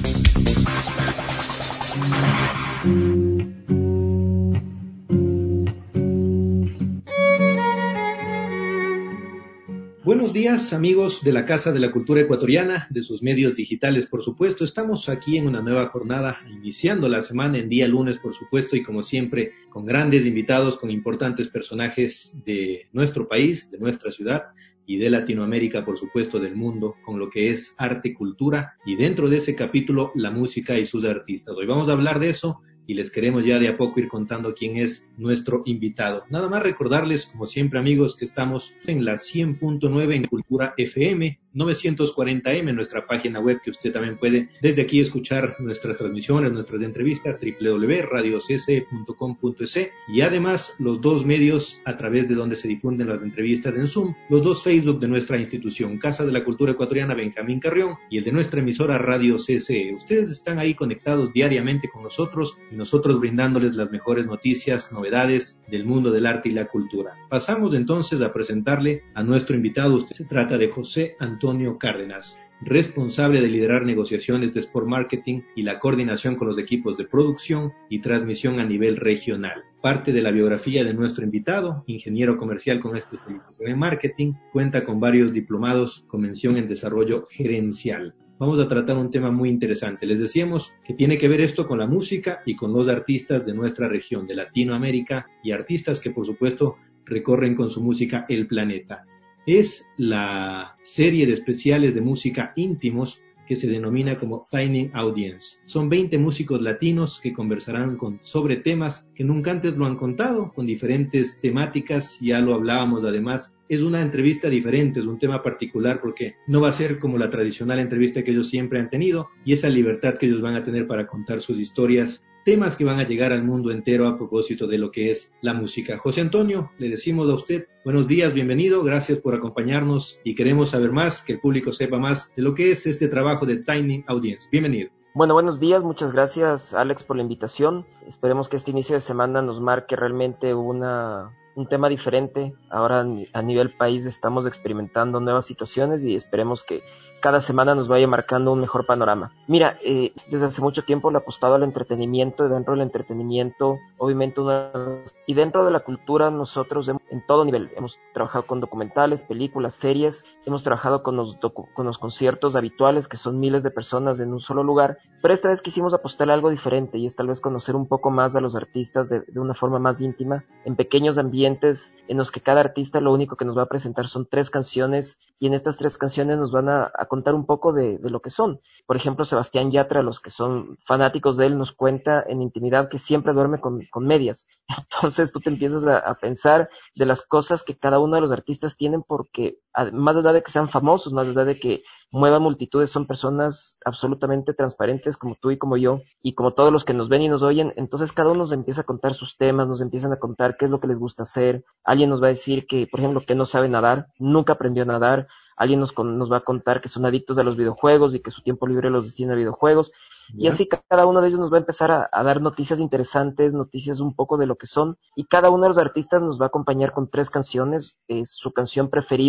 Buenos días, amigos de la Casa de la Cultura Ecuatoriana, de sus medios digitales, por supuesto. Estamos aquí en una nueva jornada, iniciando la semana en día lunes, por supuesto, y como siempre, con grandes invitados, con importantes personajes de nuestro país, de nuestra ciudad y de Latinoamérica, por supuesto, del mundo, con lo que es arte, cultura, y dentro de ese capítulo, la música y sus artistas. Hoy vamos a hablar de eso y les queremos ya de a poco ir contando quién es nuestro invitado. Nada más recordarles, como siempre, amigos, que estamos en la cien punto nueve en Cultura F M, novecientos cuarenta eme, nuestra página web, que usted también puede desde aquí escuchar nuestras transmisiones, nuestras entrevistas, doble u doble u doble u punto radio c c punto com punto es, y además los dos medios a través de donde se difunden las entrevistas en Zoom, los dos Facebook de nuestra institución, Casa de la Cultura Ecuatoriana Benjamín Carrión, y el de nuestra emisora Radio C C E. Ustedes están ahí conectados diariamente con nosotros y nosotros brindándoles las mejores noticias, novedades del mundo del arte y la cultura. Pasamos entonces a presentarle a nuestro invitado. Usted se trata de José Antonio Cárdenas, responsable de liderar negociaciones de Sport Marketing y la coordinación con los equipos de producción y transmisión a nivel regional. Parte de la biografía de nuestro invitado, ingeniero comercial con especialización en marketing, cuenta con varios diplomados con mención en desarrollo gerencial. Vamos a tratar un tema muy interesante. Les decíamos que tiene que ver esto con la música y con los artistas de nuestra región, de Latinoamérica, y artistas que, por supuesto, recorren con su música el planeta. Es la serie de especiales de música íntimos que se denomina como Tiny Audience. Son veinte músicos latinos que conversarán con, sobre temas que nunca antes lo han contado, con diferentes temáticas. Ya lo hablábamos además. Es una entrevista diferente, es un tema particular porque no va a ser como la tradicional entrevista que ellos siempre han tenido, y esa libertad que ellos van a tener para contar sus historias, temas que van a llegar al mundo entero a propósito de lo que es la música. José Antonio, le decimos a usted, buenos días, bienvenido, gracias por acompañarnos y queremos saber más, que el público sepa más de lo que es este trabajo de Tiny Audience. Bienvenido.
Bueno, buenos días, muchas gracias, Alex, por la invitación. Esperemos que este inicio de semana nos marque realmente una... un tema diferente. Ahora a nivel país estamos experimentando nuevas situaciones y esperemos que cada semana nos vaya marcando un mejor panorama. Mira, eh, desde hace mucho tiempo le he apostado al entretenimiento, y dentro del entretenimiento, obviamente, una... y dentro de la cultura nosotros en todo nivel hemos trabajado con documentales, películas, series, hemos trabajado con los, docu... con los conciertos habituales, que son miles de personas en un solo lugar, pero esta vez quisimos apostarle a algo diferente, y es tal vez conocer un poco más a los artistas de, de una forma más íntima, en pequeños ambientes en los que cada artista lo único que nos va a presentar son tres canciones, y en estas tres canciones nos van a, a contar un poco de, de lo que son. Por ejemplo, Sebastián Yatra, los que son fanáticos de él, nos cuenta en intimidad que siempre duerme con, con medias. Entonces tú te empiezas a, a pensar de las cosas que cada uno de los artistas tienen, porque más allá de que sean famosos, más allá de que muevan multitudes, son personas absolutamente transparentes como tú y como yo, y como todos los que nos ven y nos oyen. Entonces cada uno nos empieza a contar sus temas, nos empiezan a contar qué es lo que les gusta hacer. Alguien nos va a decir que, por ejemplo, que no sabe nadar, nunca aprendió a nadar. Alguien nos, con, nos va a contar que son adictos a los videojuegos y que su tiempo libre los destina a videojuegos. Y así cada uno de ellos nos va a empezar a, a dar noticias interesantes, noticias un poco de lo que son. Y cada uno de los artistas nos va a acompañar con tres canciones, eh, su canción preferida,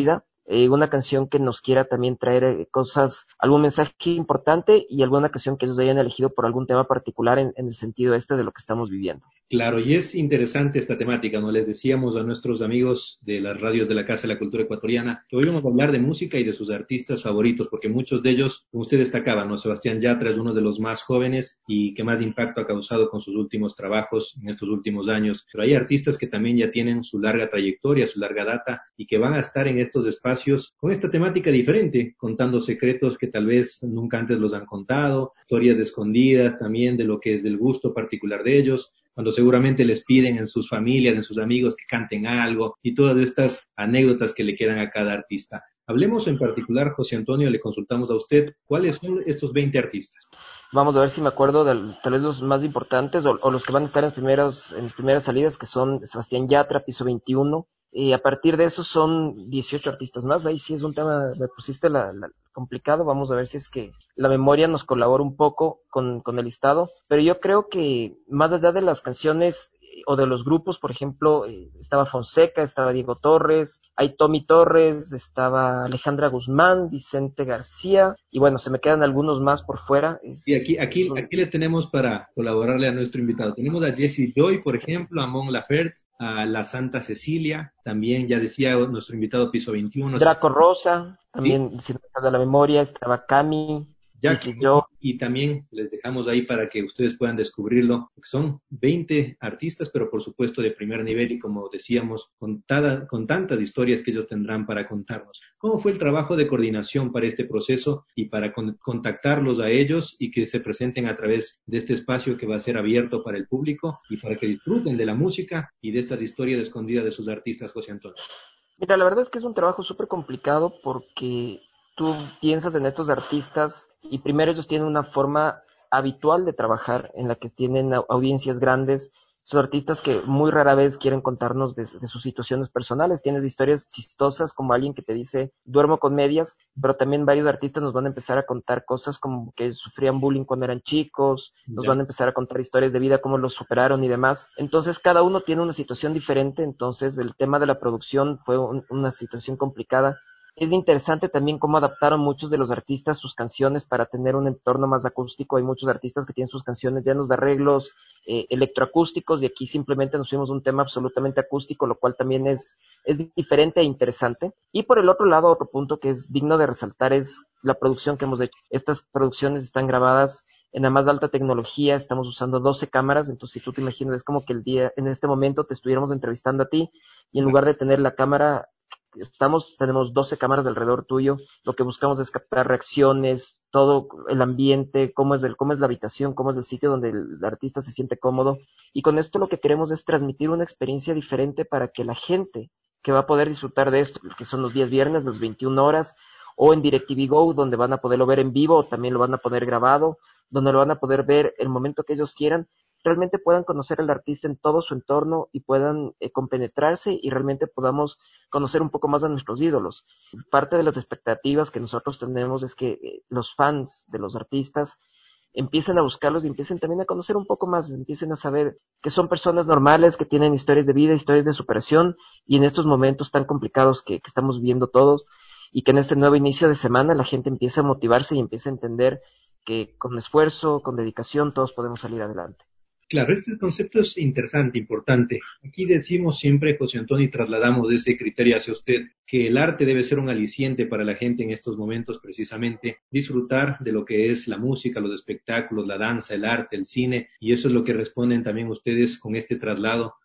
eh, una canción que nos quiera también traer eh, cosas, algún mensaje importante y alguna canción que ellos hayan elegido por algún tema particular en, en el sentido este de lo que estamos viviendo.
Claro, y es interesante esta temática, ¿no? Les decíamos a nuestros amigos de las radios de la Casa de la Cultura Ecuatoriana que hoy vamos a hablar de música y de sus artistas favoritos, porque muchos de ellos, como usted destacaba, ¿no? Sebastián Yatra es uno de los más jóvenes y que más impacto ha causado con sus últimos trabajos en estos últimos años, pero hay artistas que también ya tienen su larga trayectoria, su larga data y que van a estar en estos espacios con esta temática diferente, contando secretos que tal vez nunca antes los han contado, historias escondidas también de lo que es del gusto particular de ellos, cuando seguramente les piden en sus familias, en sus amigos que canten algo y todas estas anécdotas que le quedan a cada artista. Hablemos en particular, José Antonio, le consultamos a usted, ¿cuáles son estos veinte artistas?
Vamos a ver si me acuerdo de tal vez los más importantes o, o los que van a estar en, los primeros, en las primeras salidas, que son Sebastián Yatra, Piso veintiuno. Y a partir de eso son dieciocho artistas más. Ahí sí es un tema, me pusiste la, la, complicado. Vamos a ver si es que la memoria nos colabora un poco con, con el listado. Pero yo creo que más allá de las canciones o de los grupos, por ejemplo, eh, estaba Fonseca, estaba Diego Torres, hay Tommy Torres, estaba Alejandra Guzmán, Vicente García, y bueno, se me quedan algunos más por fuera. Es,
y aquí, aquí, un... aquí le tenemos para colaborarle a nuestro invitado. Tenemos a Jessie Joy, por ejemplo, a Mon Laferte, a la Santa Cecilia, también ya decía nuestro invitado Piso veintiuno.
Draco Rosa, también, ¿sí? Si me queda la memoria, estaba Cami.
Ya que, yo. Y también les dejamos ahí para que ustedes puedan descubrirlo, porque son veinte artistas, pero por supuesto de primer nivel y como decíamos, con, tada, con tantas historias que ellos tendrán para contarnos. ¿Cómo fue el trabajo de coordinación para este proceso y para con, contactarlos a ellos y que se presenten a través de este espacio que va a ser abierto para el público y para que disfruten de la música y de esta historia escondida de sus artistas, José Antonio?
Mira, la verdad es que es un trabajo súper complicado porque tú piensas en estos artistas y primero ellos tienen una forma habitual de trabajar en la que tienen audiencias grandes. Son artistas que muy rara vez quieren contarnos de, de sus situaciones personales. Tienes historias chistosas como alguien que te dice, duermo con medias, pero también varios artistas nos van a empezar a contar cosas como que sufrían bullying cuando eran chicos, nos ya. van a empezar a contar historias de vida, cómo los superaron y demás. Entonces cada uno tiene una situación diferente, entonces el tema de la producción fue un, una situación complicada. Es interesante también cómo adaptaron muchos de los artistas sus canciones para tener un entorno más acústico. Hay muchos artistas que tienen sus canciones llenos de arreglos eh, electroacústicos y aquí simplemente nos fuimos un tema absolutamente acústico, lo cual también es, es diferente e interesante. Y por el otro lado, otro punto que es digno de resaltar es la producción que hemos hecho. Estas producciones están grabadas en la más alta tecnología, estamos usando doce cámaras, entonces si tú te imaginas es como que el día, en este momento te estuviéramos entrevistando a ti y en lugar de tener la cámara Estamos, tenemos doce cámaras alrededor tuyo, lo que buscamos es captar reacciones, todo el ambiente, cómo es, el, cómo es la habitación, cómo es el sitio donde el artista se siente cómodo, y con esto lo que queremos es transmitir una experiencia diferente para que la gente que va a poder disfrutar de esto, que son los días viernes, las veintiuna horas, o en DirecTV Go, donde van a poderlo ver en vivo, o también lo van a poder grabado, donde lo van a poder ver el momento que ellos quieran, realmente puedan conocer al artista en todo su entorno y puedan eh, compenetrarse y realmente podamos conocer un poco más a nuestros ídolos. Parte de las expectativas que nosotros tenemos es que eh, los fans de los artistas empiecen a buscarlos y empiecen también a conocer un poco más, empiecen a saber que son personas normales, que tienen historias de vida, historias de superación y en estos momentos tan complicados que, que estamos viviendo todos y que en este nuevo inicio de semana la gente empiece a motivarse y empiece a entender que con esfuerzo, con dedicación, todos podemos salir adelante.
Claro, este concepto es interesante, importante. Aquí decimos siempre, José Antonio, y trasladamos ese criterio hacia usted, que el arte debe ser un aliciente para la gente en estos momentos, precisamente, disfrutar de lo que es la música, los espectáculos, la danza, el arte, el cine, y eso es lo que responden también ustedes con este traslado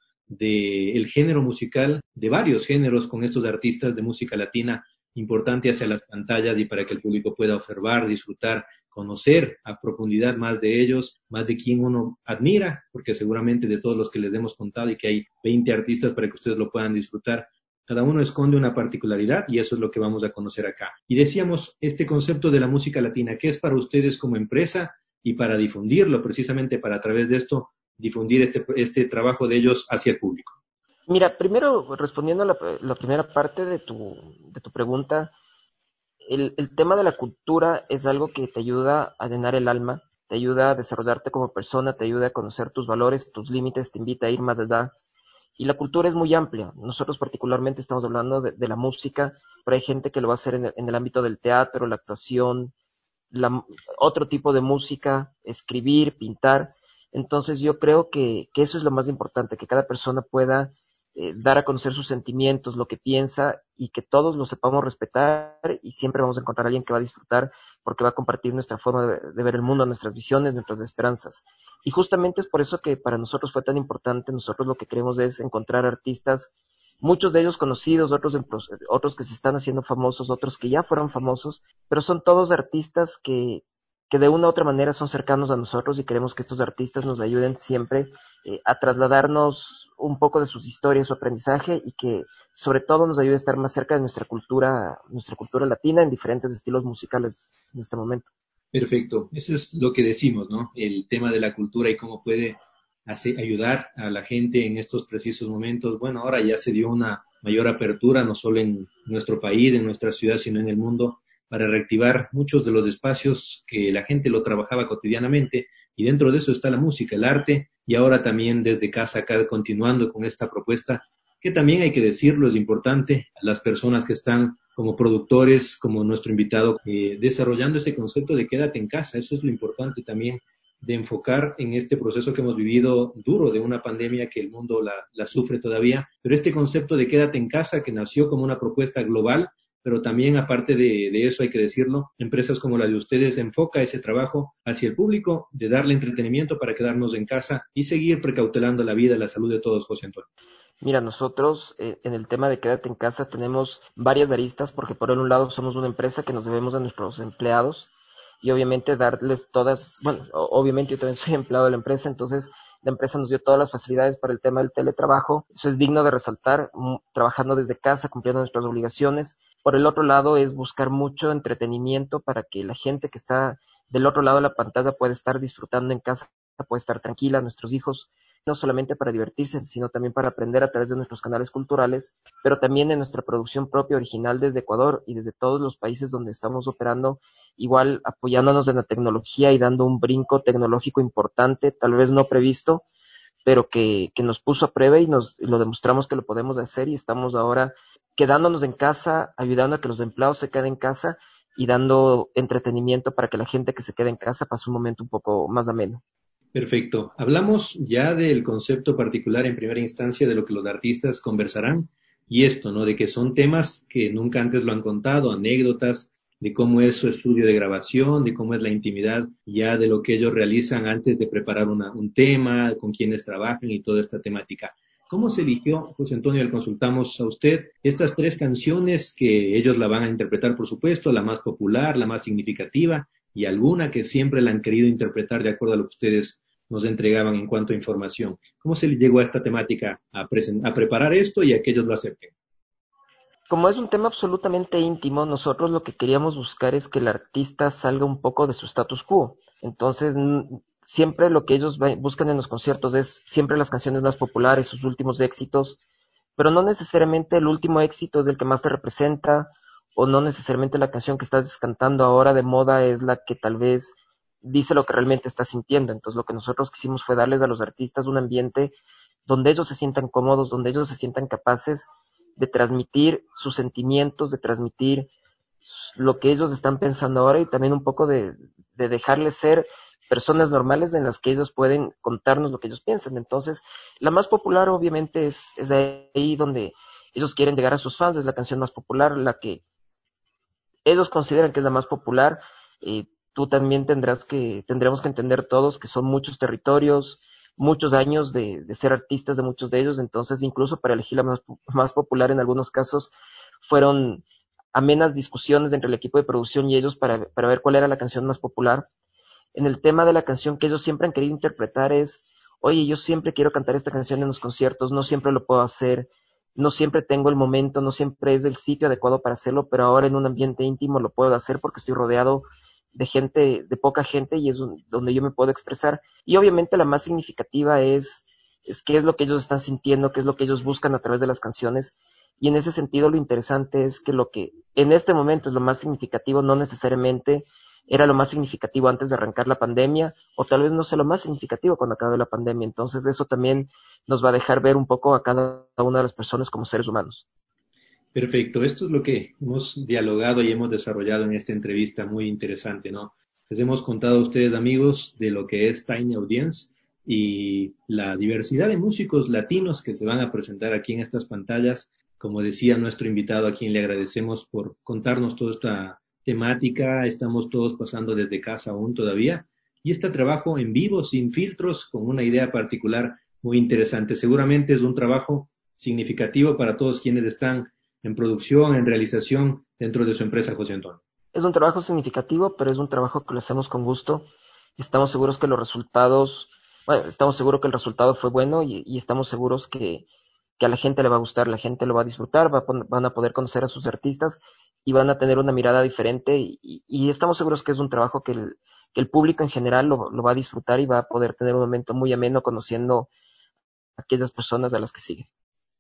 del género musical, de varios géneros con estos artistas de música latina, importante hacia las pantallas y para que el público pueda observar, disfrutar, conocer a profundidad más de ellos, más de quien uno admira, porque seguramente de todos los que les hemos contado y que hay veinte artistas para que ustedes lo puedan disfrutar, cada uno esconde una particularidad y eso es lo que vamos a conocer acá. Y decíamos, este concepto de la música latina, ¿qué es para ustedes como empresa y para difundirlo, precisamente para a través de esto, difundir este, este trabajo de ellos hacia el público?
Mira, primero, respondiendo a la, la primera parte de tu, de tu pregunta, El, el tema de la cultura es algo que te ayuda a llenar el alma, te ayuda a desarrollarte como persona, te ayuda a conocer tus valores, tus límites, te invita a ir más allá. Y la cultura es muy amplia. Nosotros particularmente estamos hablando de, de la música, pero hay gente que lo va a hacer en el, en el ámbito del teatro, la actuación, la, otro tipo de música, escribir, pintar. Entonces yo creo que, que eso es lo más importante, que cada persona pueda eh, dar a conocer sus sentimientos, lo que piensa, y que todos lo sepamos respetar, y siempre vamos a encontrar a alguien que va a disfrutar porque va a compartir nuestra forma de, de ver el mundo, nuestras visiones, nuestras esperanzas. Y justamente es por eso que para nosotros fue tan importante. Nosotros lo que queremos es encontrar artistas, muchos de ellos conocidos, otros, en, otros que se están haciendo famosos, otros que ya fueron famosos, pero son todos artistas que, que de una u otra manera son cercanos a nosotros, y queremos que estos artistas nos ayuden siempre eh, a trasladarnos un poco de sus historias, su aprendizaje, y que sobre todo nos ayude a estar más cerca de nuestra cultura, nuestra cultura latina en diferentes estilos musicales en este momento.
Perfecto, eso es lo que decimos, ¿no? El tema de la cultura y cómo puede hacer, ayudar a la gente en estos precisos momentos. Bueno, ahora ya se dio una mayor apertura, no solo en nuestro país, en nuestra ciudad, sino en el mundo, para reactivar muchos de los espacios que la gente lo trabajaba cotidianamente, y dentro de eso está la música, el arte, y ahora también desde casa, acá continuando con esta propuesta, que también hay que decirlo, es importante, a las personas que están como productores, como nuestro invitado, eh, desarrollando ese concepto de quédate en casa. Eso es lo importante también, de enfocar en este proceso que hemos vivido duro de una pandemia que el mundo la, la sufre todavía, pero este concepto de quédate en casa, que nació como una propuesta global, pero también aparte de, de eso hay que decirlo, empresas como la de ustedes enfoca ese trabajo hacia el público, de darle entretenimiento para quedarnos en casa y seguir precautelando la vida y la salud de todos, José Antonio.
Mira, nosotros eh, en el tema de quédate en casa tenemos varias aristas, porque por un lado somos una empresa que nos debemos a nuestros empleados, y obviamente darles todas, bueno, obviamente yo también soy empleado de la empresa, entonces la empresa nos dio todas las facilidades para el tema del teletrabajo. Eso es digno de resaltar, m- trabajando desde casa, cumpliendo nuestras obligaciones. Por el otro lado es buscar mucho entretenimiento para que la gente que está del otro lado de la pantalla pueda estar disfrutando en casa, pueda estar tranquila, nuestros hijos, no solamente para divertirse, sino también para aprender a través de nuestros canales culturales, pero también en nuestra producción propia original desde Ecuador y desde todos los países donde estamos operando, igual apoyándonos en la tecnología y dando un brinco tecnológico importante, tal vez no previsto, pero que, que nos puso a prueba y nos y lo demostramos que lo podemos hacer, y estamos ahora quedándonos en casa, ayudando a que los empleados se queden en casa y dando entretenimiento para que la gente que se quede en casa pase un momento un poco más ameno.
Perfecto. Hablamos ya del concepto particular en primera instancia de lo que los artistas conversarán, y esto, ¿no? De que son temas que nunca antes lo han contado, anécdotas de cómo es su estudio de grabación, de cómo es la intimidad ya de lo que ellos realizan antes de preparar una, un tema, con quienes trabajan y toda esta temática. ¿Cómo se eligió, José Antonio, le consultamos a usted, estas tres canciones que ellos la van a interpretar, por supuesto, la más popular, la más significativa, y alguna que siempre la han querido interpretar de acuerdo a lo que ustedes nos entregaban en cuanto a información? ¿Cómo se llegó a esta temática, a, presen- a preparar esto y a que ellos lo acepten?
Como es un tema absolutamente íntimo, nosotros lo que queríamos buscar es que el artista salga un poco de su status quo. Entonces, n- siempre lo que ellos va- buscan en los conciertos es siempre las canciones más populares, sus últimos éxitos, pero no necesariamente el último éxito es el que más te representa, o no necesariamente la canción que estás cantando ahora de moda es la que tal vez dice lo que realmente estás sintiendo. Entonces, lo que nosotros quisimos fue darles a los artistas un ambiente donde ellos se sientan cómodos, donde ellos se sientan capaces de transmitir sus sentimientos, de transmitir lo que ellos están pensando ahora, y también un poco de, de dejarles ser personas normales en las que ellos pueden contarnos lo que ellos piensan. Entonces, la más popular obviamente es, es ahí donde ellos quieren llegar a sus fans, es la canción más popular, la que ellos consideran que es la más popular. Eh, tú también tendrás que, tendremos que entender todos que son muchos territorios, muchos años de, de ser artistas de muchos de ellos, entonces incluso para elegir la más, más popular en algunos casos fueron amenas discusiones entre el equipo de producción y ellos para, para ver cuál era la canción más popular. En el tema de la canción que ellos siempre han querido interpretar es, oye, yo siempre quiero cantar esta canción en los conciertos, no siempre lo puedo hacer, no siempre tengo el momento, no siempre es el sitio adecuado para hacerlo, pero ahora en un ambiente íntimo lo puedo hacer porque estoy rodeado de gente, de poca gente, y es un, donde yo me puedo expresar. Y obviamente la más significativa es, es qué es lo que ellos están sintiendo, qué es lo que ellos buscan a través de las canciones. Y en ese sentido lo interesante es que lo que en este momento es lo más significativo no necesariamente era lo más significativo antes de arrancar la pandemia, o tal vez no sea lo más significativo cuando acabe la pandemia. Entonces eso también nos va a dejar ver un poco a cada una de las personas como seres humanos.
Perfecto, esto es lo que hemos dialogado y hemos desarrollado en esta entrevista muy interesante, ¿no? Les hemos contado a ustedes, amigos, de lo que es Tiny Audience y la diversidad de músicos latinos que se van a presentar aquí en estas pantallas. Como decía nuestro invitado, a quien le agradecemos por contarnos toda esta temática, estamos todos pasando desde casa aún todavía, y este trabajo en vivo, sin filtros, con una idea particular muy interesante. Seguramente es un trabajo significativo para todos quienes están en producción, en realización dentro de su empresa, José Antonio.
Es un trabajo significativo, pero es un trabajo que lo hacemos con gusto. Estamos seguros que los resultados, bueno, estamos seguros que el resultado fue bueno y, y estamos seguros que, que a la gente le va a gustar, la gente lo va a disfrutar, va a, van a poder conocer a sus artistas y van a tener una mirada diferente y, y, y estamos seguros que es un trabajo que el, que el público en general lo, lo va a disfrutar y va a poder tener un momento muy ameno conociendo a aquellas personas a las que siguen.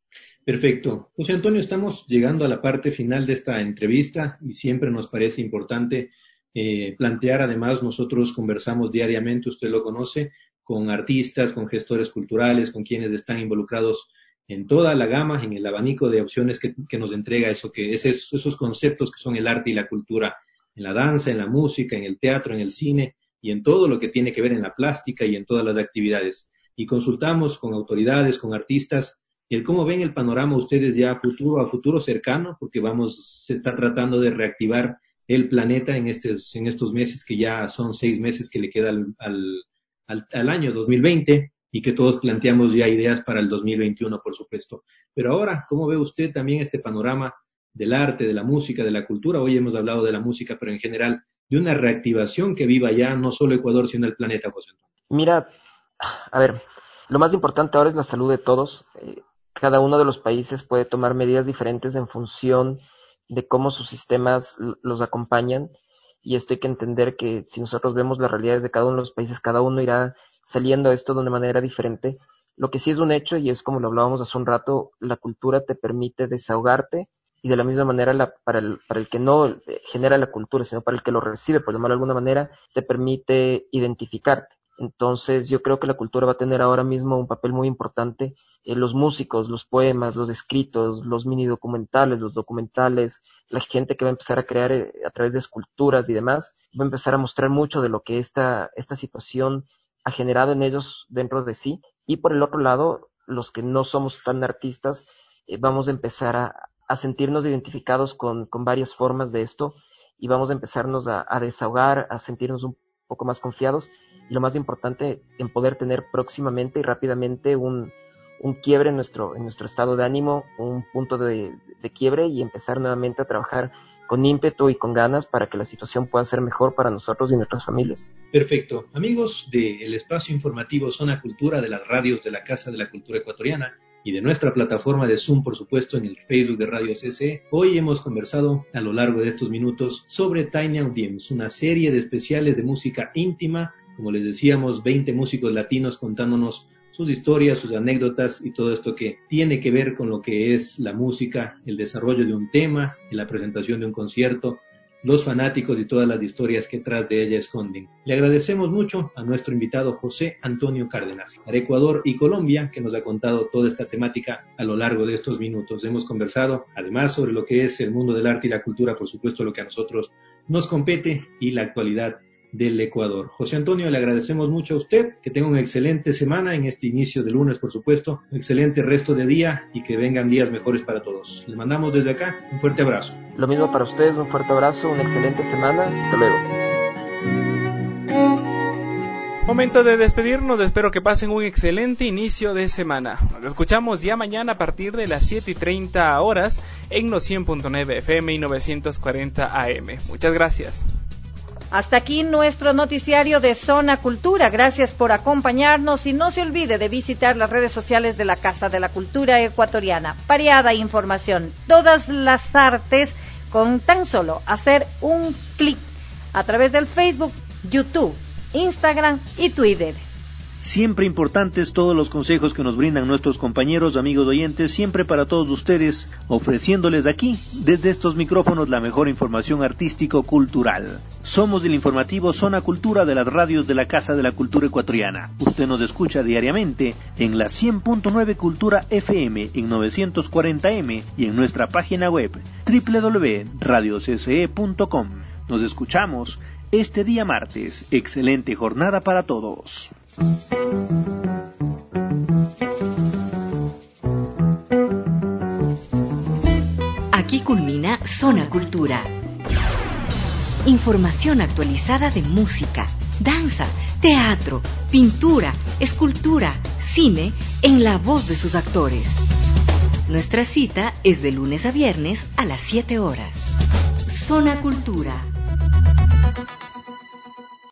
Perfecto. José Antonio, estamos llegando a la parte final de esta entrevista y siempre nos parece importante eh, plantear, además nosotros conversamos diariamente, usted lo conoce, con artistas, con gestores culturales, con quienes están involucrados en toda la gama, en el abanico de opciones que, que nos entrega eso, que es esos conceptos que son el arte y la cultura, en la danza, en la música, en el teatro, en el cine y en todo lo que tiene que ver en la plástica y en todas las actividades. Y consultamos con autoridades, con artistas, el cómo ven el panorama ustedes ya a futuro, a futuro cercano, porque vamos, se está tratando de reactivar el planeta en estos, en estos meses, que ya son seis meses que le queda al, al, al, al año dos mil veinte y que todos planteamos ya ideas para el dos mil veintiuno, por supuesto. Pero ahora, ¿cómo ve usted también este panorama del arte, de la música, de la cultura? Hoy hemos hablado de la música, pero en general de una reactivación que viva ya no solo Ecuador, sino el planeta, José Antonio.
Mira, a ver, lo más importante ahora es la salud de todos. Eh, Cada uno de los países puede tomar medidas diferentes en función de cómo sus sistemas los acompañan y esto hay que entender que si nosotros vemos las realidades de cada uno de los países, cada uno irá saliendo a esto de una manera diferente. Lo que sí es un hecho, y es como lo hablábamos hace un rato, la cultura te permite desahogarte y de la misma manera la, para, el, para el que no genera la cultura, sino para el que lo recibe, por llamarlo de alguna manera, te permite identificarte. Entonces yo creo que la cultura va a tener ahora mismo un papel muy importante. Eh, los músicos, los poemas, los escritos, los mini documentales, los documentales, la gente que va a empezar a crear eh, a través de esculturas y demás, va a empezar a mostrar mucho de lo que esta, esta situación ha generado en ellos dentro de sí. Y por el otro lado, los que no somos tan artistas, eh, vamos a empezar a, a sentirnos identificados con, con varias formas de esto y vamos a empezarnos a, a desahogar, a sentirnos un poco más confiados y lo más importante en poder tener próximamente y rápidamente un, un quiebre en nuestro, en nuestro estado de ánimo, un punto de, de quiebre y empezar nuevamente a trabajar con ímpetu y con ganas para que la situación pueda ser mejor para nosotros y nuestras familias.
Perfecto. Amigos del espacio informativo Zona Cultura de las radios de la Casa de la Cultura Ecuatoriana y de nuestra plataforma de Zoom, por supuesto, en el Facebook de Radio C C E, hoy hemos conversado a lo largo de estos minutos sobre Tiny Audience, una serie de especiales de música íntima, como les decíamos, veinte músicos latinos contándonos sus historias, sus anécdotas y todo esto que tiene que ver con lo que es la música, el desarrollo de un tema, la presentación de un concierto, los fanáticos y todas las historias que tras de ella esconden. Le agradecemos mucho a nuestro invitado José Antonio Cárdenas, de Ecuador y Colombia, que nos ha contado toda esta temática a lo largo de estos minutos. Hemos conversado además sobre lo que es el mundo del arte y la cultura, por supuesto lo que a nosotros nos compete y la actualidad del Ecuador. José Antonio, le agradecemos mucho a usted, que tenga una excelente semana en este inicio de lunes, por supuesto, un excelente resto de día y que vengan días mejores para todos. Le mandamos desde acá un fuerte abrazo.
Lo mismo para ustedes, un fuerte abrazo, una excelente semana, hasta luego.
Momento de despedirnos, espero que pasen un excelente inicio de semana. Nos escuchamos ya mañana a partir de las siete y treinta horas en los cien punto nueve F M y novecientos cuarenta A M. Muchas gracias.
Hasta aquí nuestro noticiario de Zona Cultura. Gracias por acompañarnos y no se olvide de visitar las redes sociales de la Casa de la Cultura Ecuatoriana. Variada información, todas las artes con tan solo hacer un clic a través del Facebook, YouTube, Instagram y Twitter.
Siempre importantes todos los consejos que nos brindan nuestros compañeros, amigos oyentes, siempre para todos ustedes, ofreciéndoles aquí, desde estos micrófonos, la mejor información artístico-cultural. Somos del informativo Zona Cultura de las radios de la Casa de la Cultura Ecuatoriana. Usted nos escucha diariamente en la cien punto nueve Cultura F M, en novecientos cuarenta M y en nuestra página web doble u doble u doble u punto radio c s e punto com. Nos escuchamos este día martes. Excelente jornada para todos.
Aquí culmina Zona Cultura. Información actualizada de música, danza, teatro, pintura, escultura, cine, en la voz de sus actores. Nuestra cita es de lunes a viernes a las siete horas. Zona Cultura.